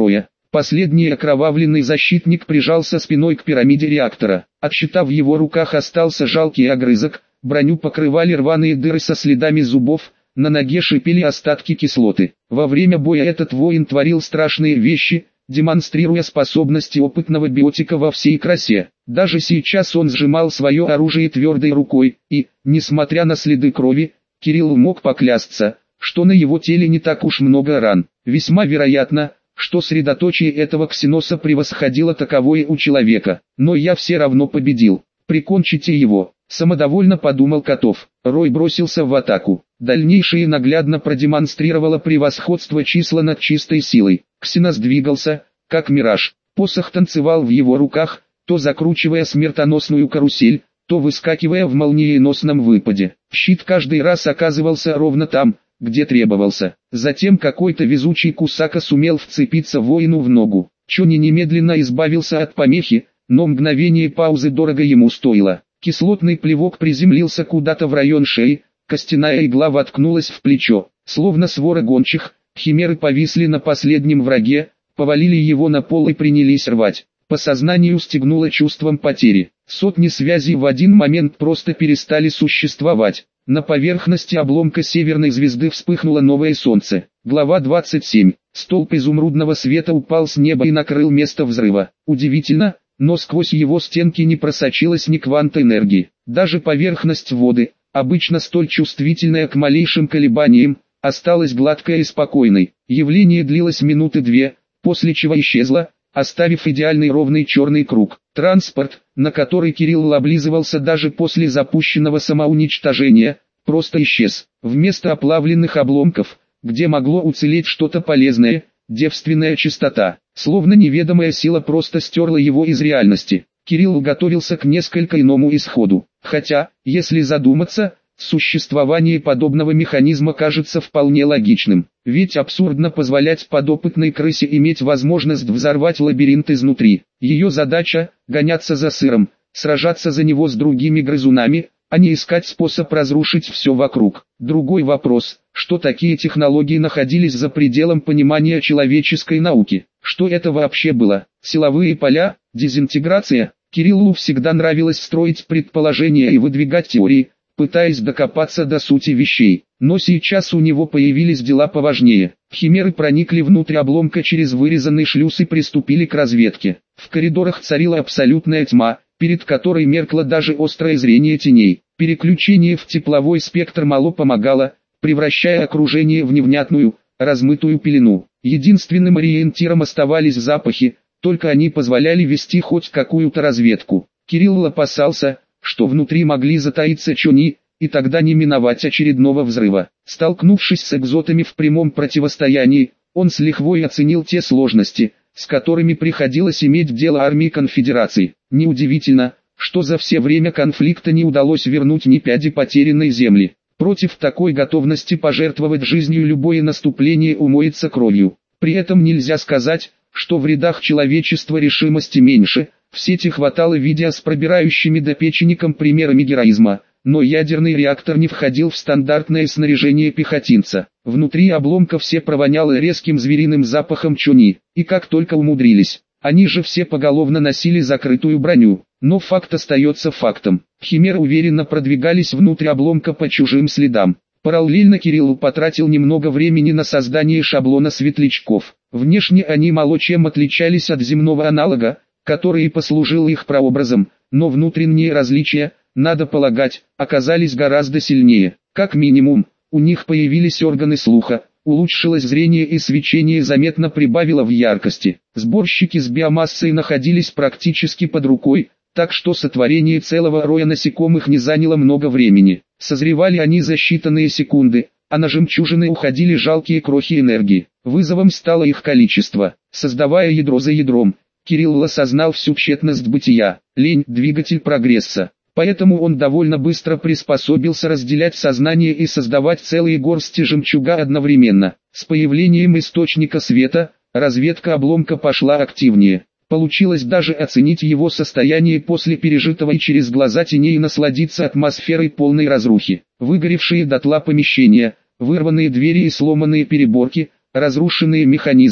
Последний окровавленный защитник прижался спиной к пирамиде реактора. От щита в его руках остался жалкий огрызок, броню покрывали рваные дыры со следами зубов, на ноге шипели остатки кислоты. Во время боя этот воин творил страшные вещи, демонстрируя способности опытного биотика во всей красе. Даже сейчас он сжимал свое оружие твердой рукой, и, несмотря на следы крови, Кирилл мог поклясться, что на его теле не так уж много ран. Весьма вероятно, что средоточие этого ксеноса превосходило таковое у человека. Но я все равно победил. Прикончите его, самодовольно подумал Котов. Рой бросился в атаку. Дальнейшее наглядно продемонстрировало превосходство числа над чистой силой. Ксенос двигался, как мираж. Посох танцевал в его руках, то закручивая смертоносную карусель, то выскакивая в молниеносном выпаде. Щит каждый раз оказывался ровно там, где требовался. Затем какой-то везучий кусака сумел вцепиться воину в ногу. Чони немедленно избавился от помехи, но мгновение паузы дорого ему стоило. Кислотный плевок приземлился куда-то в район шеи, костяная игла воткнулась в плечо. Словно свора гончих, химеры повисли на последнем враге, повалили его на пол и принялись рвать. По сознанию стегнуло чувством потери. Сотни связей в один момент просто перестали существовать. На поверхности обломка северной звезды вспыхнуло новое солнце. Глава 27. Столб изумрудного света упал с неба и накрыл место взрыва. Удивительно, но сквозь его стенки не просочилось ни кванта энергии. Даже поверхность воды, обычно столь чувствительная к малейшим колебаниям, осталась гладкой и спокойной. Явление длилось минуты две, после чего исчезло, оставив идеальный ровный черный круг. Транспорт, на который Кирилл облизывался даже после запущенного самоуничтожения, просто исчез. Вместо оплавленных обломков, где могло уцелеть что-то полезное, девственная чистота. Словно неведомая сила просто стерла его из реальности. Кирилл готовился к несколько иному исходу. Хотя, если задуматься, существование подобного механизма кажется вполне логичным. Ведь абсурдно позволять подопытной крысе иметь возможность взорвать лабиринт изнутри. Ее задача – гоняться за сыром, сражаться за него с другими грызунами, а не искать способ разрушить все вокруг. Другой вопрос, что такие технологии находились за пределом понимания человеческой науки. Что это вообще было? Силовые поля? Дезинтеграция? Кириллу всегда нравилось строить предположения и выдвигать теории, пытаясь докопаться до сути вещей. Но сейчас у него появились дела поважнее. Химеры проникли внутрь обломка через вырезанный шлюз и приступили к разведке. В коридорах царила абсолютная тьма, перед которой меркло даже острое зрение теней. Переключение в тепловой спектр мало помогало, превращая окружение в невнятную, размытую пелену. Единственным ориентиром оставались запахи, только они позволяли вести хоть какую-то разведку. Кирилл опасался, что внутри могли затаиться чони, и тогда не миновать очередного взрыва. Столкнувшись с экзотами в прямом противостоянии, он с лихвой оценил те сложности, с которыми приходилось иметь дело армии конфедерации. Неудивительно, что за все время конфликта не удалось вернуть ни пяди потерянной земли. Против такой готовности пожертвовать жизнью любое наступление умоется кровью. При этом нельзя сказать, что в рядах человечества решимости меньше. В сети хватало видео с пробирающими до печени примерами героизма, но ядерный реактор не входил в стандартное снаряжение пехотинца. Внутри обломка все провоняло резким звериным запахом чони, и как только умудрились. Они же все поголовно носили закрытую броню, но факт остается фактом. Химеры уверенно продвигались внутрь обломка по чужим следам. Параллельно Кирилл потратил немного времени на создание шаблона светлячков. Внешне они мало чем отличались от земного аналога, который и послужил их прообразом, но внутренние различия, надо полагать, оказались гораздо сильнее. Как минимум, у них появились органы слуха, улучшилось зрение и свечение заметно прибавило в яркости. Сборщики с биомассой находились практически под рукой, так что сотворение целого роя насекомых не заняло много времени. Созревали они за считанные секунды, а на жемчужины уходили жалкие крохи энергии. Вызовом стало их количество. Создавая ядро за ядром, Кирилл осознал всю тщетность бытия. Лень – двигатель прогресса. Поэтому он довольно быстро приспособился разделять сознание и создавать целые горсти жемчуга одновременно. С появлением источника света, разведка обломка пошла активнее. Получилось даже оценить его состояние после пережитого и через глаза теней насладиться атмосферой полной разрухи. Выгоревшие дотла помещения, вырванные двери и сломанные переборки, разрушенные механизмы,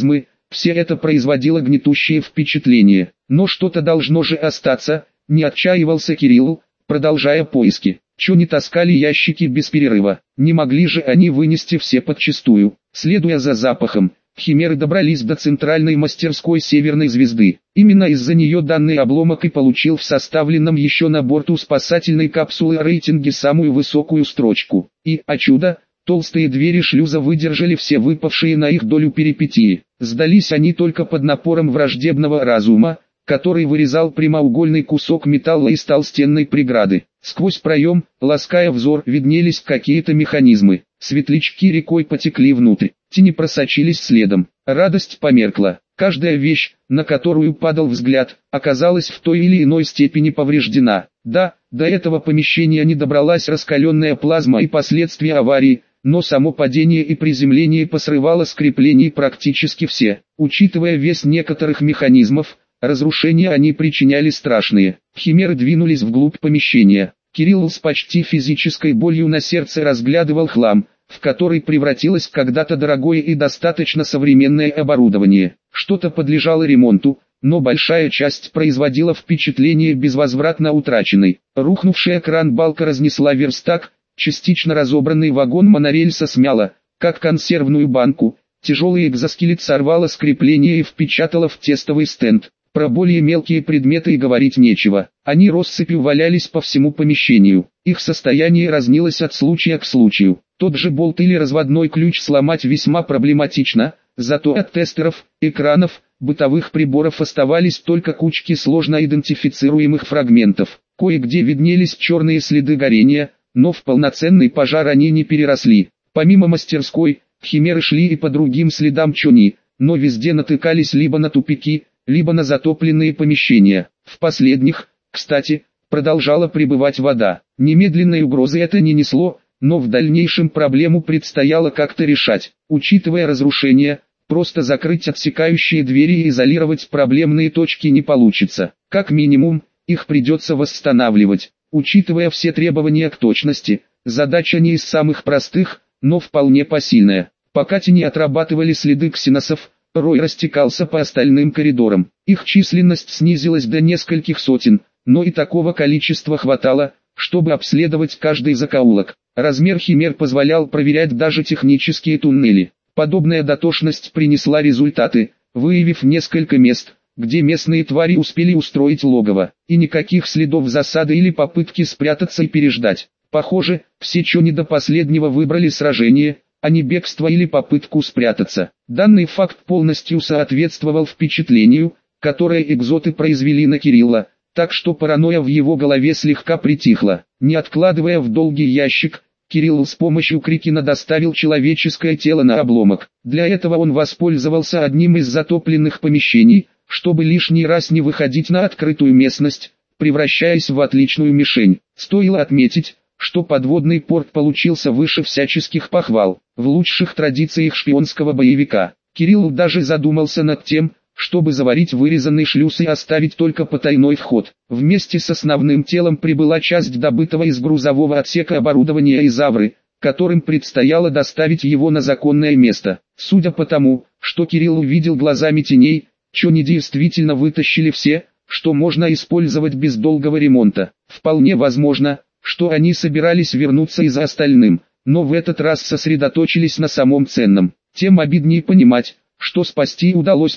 Все это производило гнетущее впечатление. Но что-то должно же остаться, не отчаивался Кирилл, продолжая поиски. Чё не таскали ящики без перерыва? Не могли же они вынести все подчистую. Следуя за запахом, химеры добрались до центральной мастерской Северной Звезды. Именно из-за нее данный обломок и получил в составленном еще на борту спасательной капсулы рейтинге самую высокую строчку. И, о чудо, толстые двери шлюза выдержали все выпавшие на их долю перипетии. Сдались они только под напором враждебного разума, который вырезал прямоугольный кусок металла из толстенной преграды. Сквозь проем, лаская взор, виднелись какие-то механизмы. Светлячки рекой потекли внутрь, тени просочились следом. Радость померкла. Каждая вещь, на которую падал взгляд, оказалась в той или иной степени повреждена. Да, до этого помещения не добралась раскаленная плазма и последствия аварии, но само падение и приземление посрывало с креплений практически все. Учитывая вес некоторых механизмов, разрушения они причиняли страшные. Химеры двинулись вглубь помещения. Кирилл с почти физической болью на сердце разглядывал хлам, в который превратилось когда-то дорогое и достаточно современное оборудование. Что-то подлежало ремонту, но большая часть производила впечатление безвозвратно утраченной. Рухнувшая кран-балка разнесла верстак, частично разобранный вагон монорельса смяло, как консервную банку, тяжелый экзоскелет сорвало с крепления и впечатало в тестовый стенд. Про более мелкие предметы и говорить нечего. Они россыпью валялись по всему помещению. Их состояние разнилось от случая к случаю. Тот же болт или разводной ключ сломать весьма проблематично, зато от тестеров, экранов, бытовых приборов оставались только кучки сложно идентифицируемых фрагментов. Кое-где виднелись черные следы горения, но в полноценный пожар они не переросли. Помимо мастерской, химеры шли и по другим следам Чони, но везде натыкались либо на тупики, либо на затопленные помещения. В последних, кстати, продолжала прибывать вода. Немедленной угрозы это не несло, но в дальнейшем проблему предстояло как-то решать. Учитывая разрушения, просто закрыть отсекающие двери и изолировать проблемные точки не получится. Как минимум, их придется восстанавливать. Учитывая все требования к точности, задача не из самых простых, но вполне посильная. Пока тени отрабатывали следы ксеносов, рой растекался по остальным коридорам. Их численность снизилась до нескольких сотен, но и такого количества хватало, чтобы обследовать каждый закоулок. Размер химер позволял проверять даже технические туннели. Подобная дотошность принесла результаты, выявив несколько мест, где местные твари успели устроить логово, и никаких следов засады или попытки спрятаться и переждать. Похоже, все Чони до последнего выбрали сражение, а не бегство или попытку спрятаться. Данный факт полностью соответствовал впечатлению, которое экзоты произвели на Кирилла, так что паранойя в его голове слегка притихла. Не откладывая в долгий ящик, Кирилл с помощью Крикена доставил человеческое тело на обломок. Для этого он воспользовался одним из затопленных помещений, чтобы лишний раз не выходить на открытую местность, превращаясь в отличную мишень. Стоило отметить, что подводный порт получился выше всяческих похвал. В лучших традициях шпионского боевика. Кирилл даже задумался над тем, чтобы заварить вырезанный шлюз и оставить только потайной вход. Вместе с основным телом прибыла часть добытого из грузового отсека оборудования из Авры, которым предстояло доставить его на законное место. Судя по тому, что Кирилл увидел глазами теней, Чони действительно вытащили все, что можно использовать без долгого ремонта. Вполне возможно, что они собирались вернуться и за остальным, но в этот раз сосредоточились на самом ценном. Тем обиднее понимать, что спасти удалось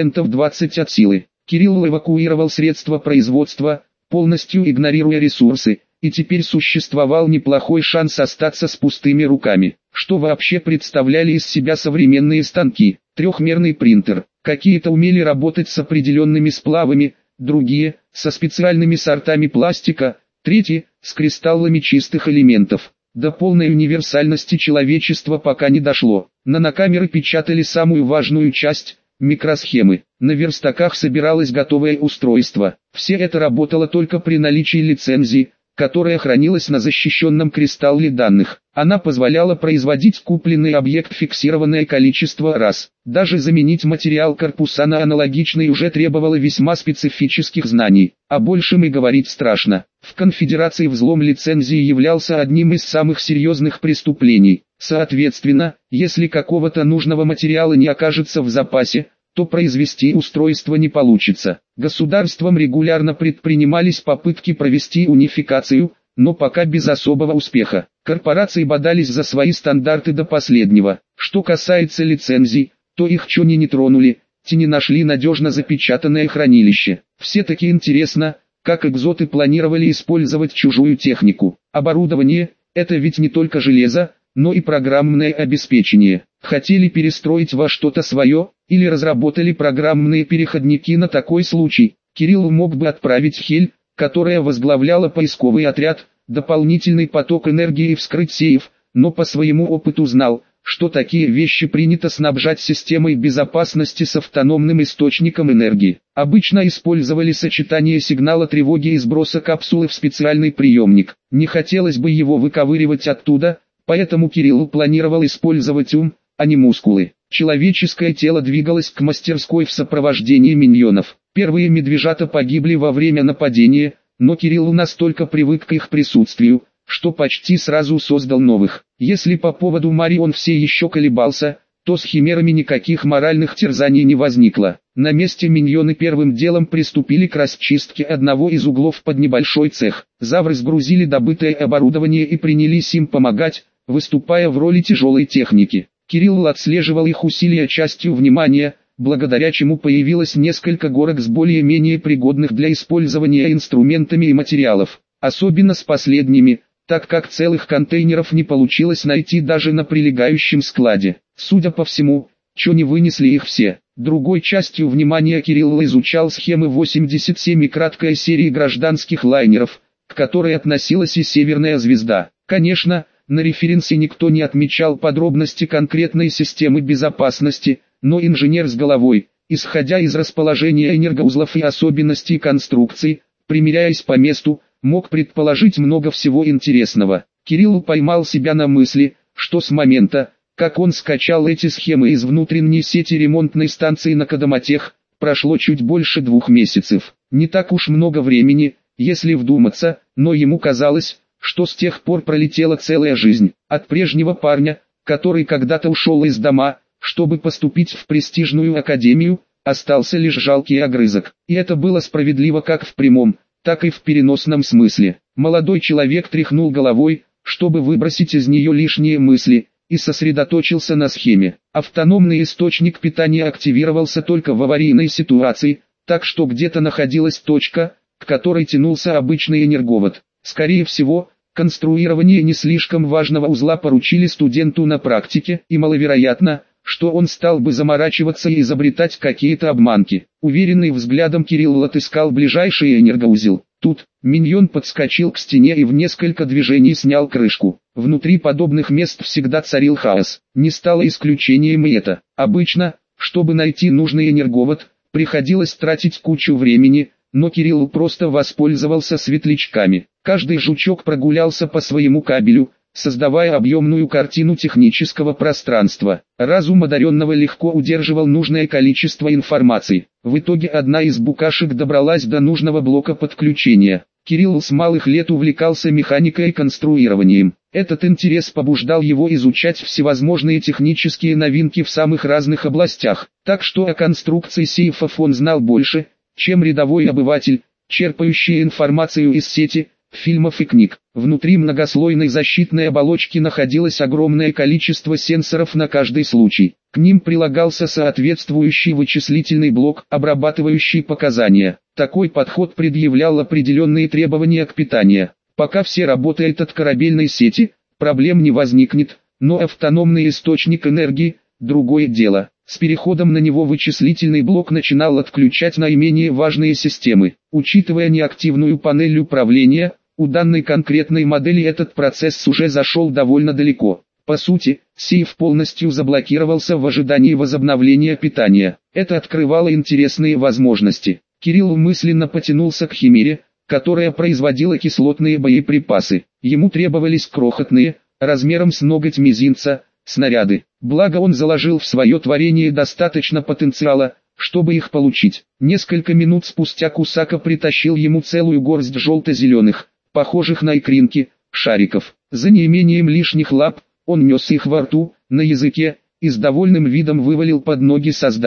20% от силы. Кирилл эвакуировал средства производства, полностью игнорируя ресурсы, и теперь существовал неплохой шанс остаться с пустыми руками. Что вообще представляли из себя современные станки? Трехмерный принтер. Какие-то умели работать с определенными сплавами, другие – со специальными сортами пластика, третьи – с кристаллами чистых элементов. До полной универсальности человечество пока не дошло. Нанокамеры печатали самую важную часть – микросхемы. На верстаках собиралось готовое устройство. Все это работало только при наличии лицензии, которая хранилась на защищенном кристалле данных. Она позволяла производить купленный объект фиксированное количество раз. Даже заменить материал корпуса на аналогичный уже требовало весьма специфических знаний. О большем и говорить страшно. В конфедерации взлом лицензии являлся одним из самых серьезных преступлений. Соответственно, если какого-то нужного материала не окажется в запасе, то произвести устройство не получится. Государством регулярно предпринимались попытки провести унификацию, но пока без особого успеха. Корпорации бодались за свои стандарты до последнего. Что касается лицензий, то их чё не тронули, те не нашли надежно запечатанное хранилище. Все-таки интересно, как экзоты планировали использовать чужую технику. Оборудование – это ведь не только железо, но и программное обеспечение. Хотели перестроить во что-то свое, или разработали программные переходники на такой случай. Кирилл мог бы отправить Хель, которая возглавляла поисковый отряд, дополнительный поток энергии и вскрыть сейф, но по своему опыту знал, что такие вещи принято снабжать системой безопасности с автономным источником энергии. Обычно использовали сочетание сигнала тревоги и сброса капсулы в специальный приемник. Не хотелось бы его выковыривать оттуда, поэтому Кирилл планировал использовать ум, а не мускулы. Человеческое тело двигалось к мастерской в сопровождении миньонов. Первые медвежата погибли во время нападения, но Кирилл настолько привык к их присутствию, что почти сразу создал новых. Если по поводу Мари он все еще колебался, то с химерами никаких моральных терзаний не возникло. На месте миньоны первым делом приступили к расчистке одного из углов под небольшой цех. Завры сгрузили добытое оборудование и принялись им помогать, выступая в роли тяжелой техники. Кирилл отслеживал их усилия частью внимания, благодаря чему появилось несколько горок с более-менее пригодных для использования инструментами и материалов. Особенно с последними, так как целых контейнеров не получилось найти даже на прилегающем складе. Судя по всему, чё не вынесли их все. Другой частью внимания Кирилл изучал схемы 87 и краткой серии гражданских лайнеров, к которой относилась и Северная Звезда. Конечно, на референсе никто не отмечал подробности конкретной системы безопасности, но инженер с головой, исходя из расположения энергоузлов и особенностей конструкций, примеряясь по месту, мог предположить много всего интересного. Кирилл поймал себя на мысли, что с момента, как он скачал эти схемы из внутренней сети ремонтной станции на Кодоматех, прошло чуть больше 2 месяцев. Не так уж много времени, если вдуматься, но ему казалось, что с тех пор пролетела целая жизнь. От прежнего парня, который когда-то ушел из дома, чтобы поступить в престижную академию, остался лишь жалкий огрызок. И это было справедливо как в прямом, так и в переносном смысле. Молодой человек тряхнул головой, чтобы выбросить из нее лишние мысли, и сосредоточился на схеме. Автономный источник питания активировался только в аварийной ситуации, так что где-то находилась точка, к которой тянулся обычный энерговод. Скорее всего, конструирование не слишком важного узла поручили студенту на практике, и маловероятно, что он стал бы заморачиваться и изобретать какие-то обманки. Уверенный взглядом Кирилл отыскал ближайший энергоузел. Тут, миньон подскочил к стене и в несколько движений снял крышку. Внутри подобных мест всегда царил хаос. Не стало исключением и это. Обычно, чтобы найти нужный энерговод, приходилось тратить кучу времени, но Кирилл просто воспользовался светлячками. Каждый жучок прогулялся по своему кабелю, создавая объемную картину технического пространства. Разум одаренного легко удерживал нужное количество информации. В итоге одна из букашек добралась до нужного блока подключения. Кирилл с малых лет увлекался механикой и конструированием. Этот интерес побуждал его изучать всевозможные технические новинки в самых разных областях. Так что о конструкции сейфов он знал больше, чем рядовой обыватель, черпающий информацию из сети, фильмов и книг. Внутри многослойной защитной оболочки находилось огромное количество сенсоров на каждый случай. К ним прилагался соответствующий вычислительный блок, обрабатывающий показания. Такой подход предъявлял определенные требования к питанию. Пока все работают от корабельной сети, проблем не возникнет, но автономный источник энергии – другое дело. С переходом на него вычислительный блок начинал отключать наименее важные системы. Учитывая неактивную панель управления, у данной конкретной модели этот процесс уже зашел довольно далеко. По сути, сейф полностью заблокировался в ожидании возобновления питания. Это открывало интересные возможности. Кирилл мысленно потянулся к химере, которая производила кислотные боеприпасы. Ему требовались крохотные, размером с ноготь мизинца, снаряды. Благо он заложил в свое творение достаточно потенциала, чтобы их получить. Несколько минут спустя Кусака притащил ему целую горсть желто-зеленых, похожих на икринки, шариков. За неимением лишних лап, он нес их во рту, на языке, и с довольным видом вывалил под ноги создателю.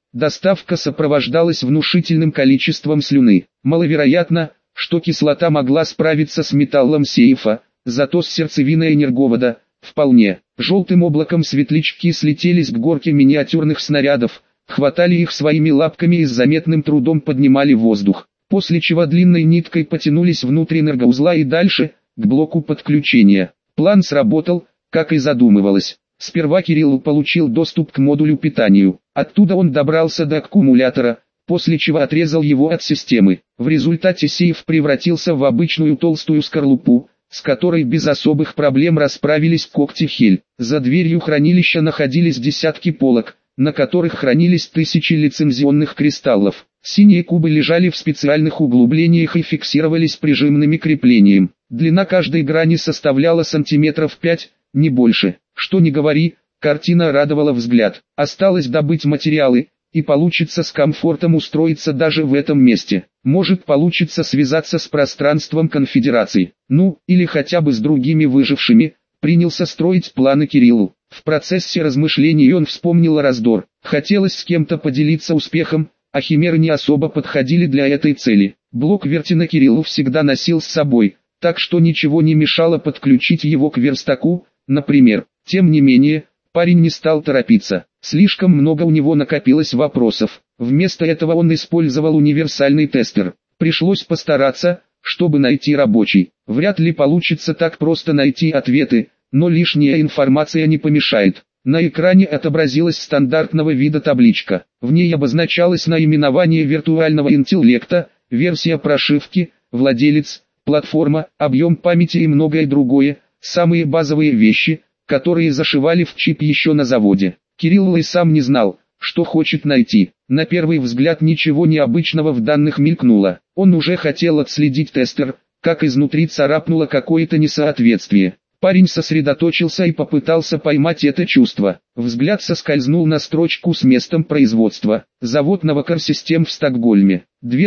Доставка сопровождалась внушительным количеством слюны. Маловероятно, что кислота могла справиться с металлом сейфа, зато с сердцевиной энерговода – вполне. Желтым облаком светлячки слетелись к горке миниатюрных снарядов, хватали их своими лапками и с заметным трудом поднимали в воздух, после чего длинной ниткой потянулись внутрь энергоузла и дальше, к блоку подключения. План сработал, как и задумывалось. Сперва Кирилл получил доступ к модулю питания, оттуда он добрался до аккумулятора, после чего отрезал его от системы. В результате сейф превратился в обычную толстую скорлупу, с которой без особых проблем расправились когти Хель. За дверью хранилища находились десятки полок, на которых хранились тысячи лицензионных кристаллов. Синие кубы лежали в специальных углублениях и фиксировались прижимными креплением. Длина каждой грани составляла сантиметров 5, не больше. Что ни говори, картина радовала взгляд. Осталось добыть материалы, и получится с комфортом устроиться даже в этом месте. Может получится связаться с пространством конфедерации. Ну, или хотя бы с другими выжившими. Принялся строить планы Кириллу. В процессе размышлений он вспомнил раздор. Хотелось с кем-то поделиться успехом, а химеры не особо подходили для этой цели. Блок Вертина Кириллу всегда носил с собой, так что ничего не мешало подключить его к верстаку, например. Тем не менее, парень не стал торопиться. Слишком много у него накопилось вопросов. Вместо этого он использовал универсальный тестер. Пришлось постараться, чтобы найти рабочий. Вряд ли получится так просто найти ответы, но лишняя информация не помешает. На экране отобразилась стандартного вида табличка. В ней обозначалось наименование виртуального интеллекта, версия прошивки, владелец, платформа, объем памяти и многое другое, самые базовые вещи, которые зашивали в чип еще на заводе. Кирилл и сам не знал, что хочет найти. На первый взгляд ничего необычного в данных мелькнуло. Он уже хотел отследить тестер, как изнутри царапнуло какое-то несоответствие. Парень сосредоточился и попытался поймать это чувство. Взгляд соскользнул на строчку с местом производства. Завод Новакар Систем в Стокгольме.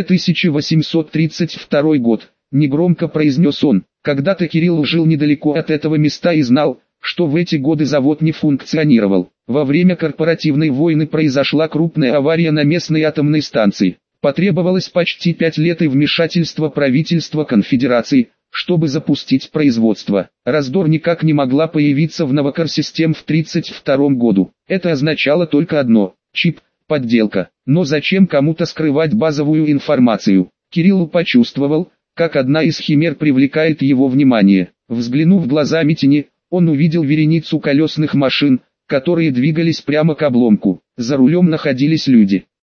2832 год. Негромко произнес он. Когда-то Кирилл жил недалеко от этого места и знал, что в эти годы завод не функционировал. Во время корпоративной войны произошла крупная авария на местной атомной станции. Потребовалось почти 5 лет и вмешательство правительства конфедерации, чтобы запустить производство. Раздор никак не могла появиться в Новакар Систем в 1932 году. Это означало только одно – чип, подделка. Но зачем кому-то скрывать базовую информацию? Кирилл почувствовал, как одна из химер привлекает его внимание. Взглянув глазами тени, он увидел вереницу колесных машин, которые двигались прямо к обломку. За рулем находились люди.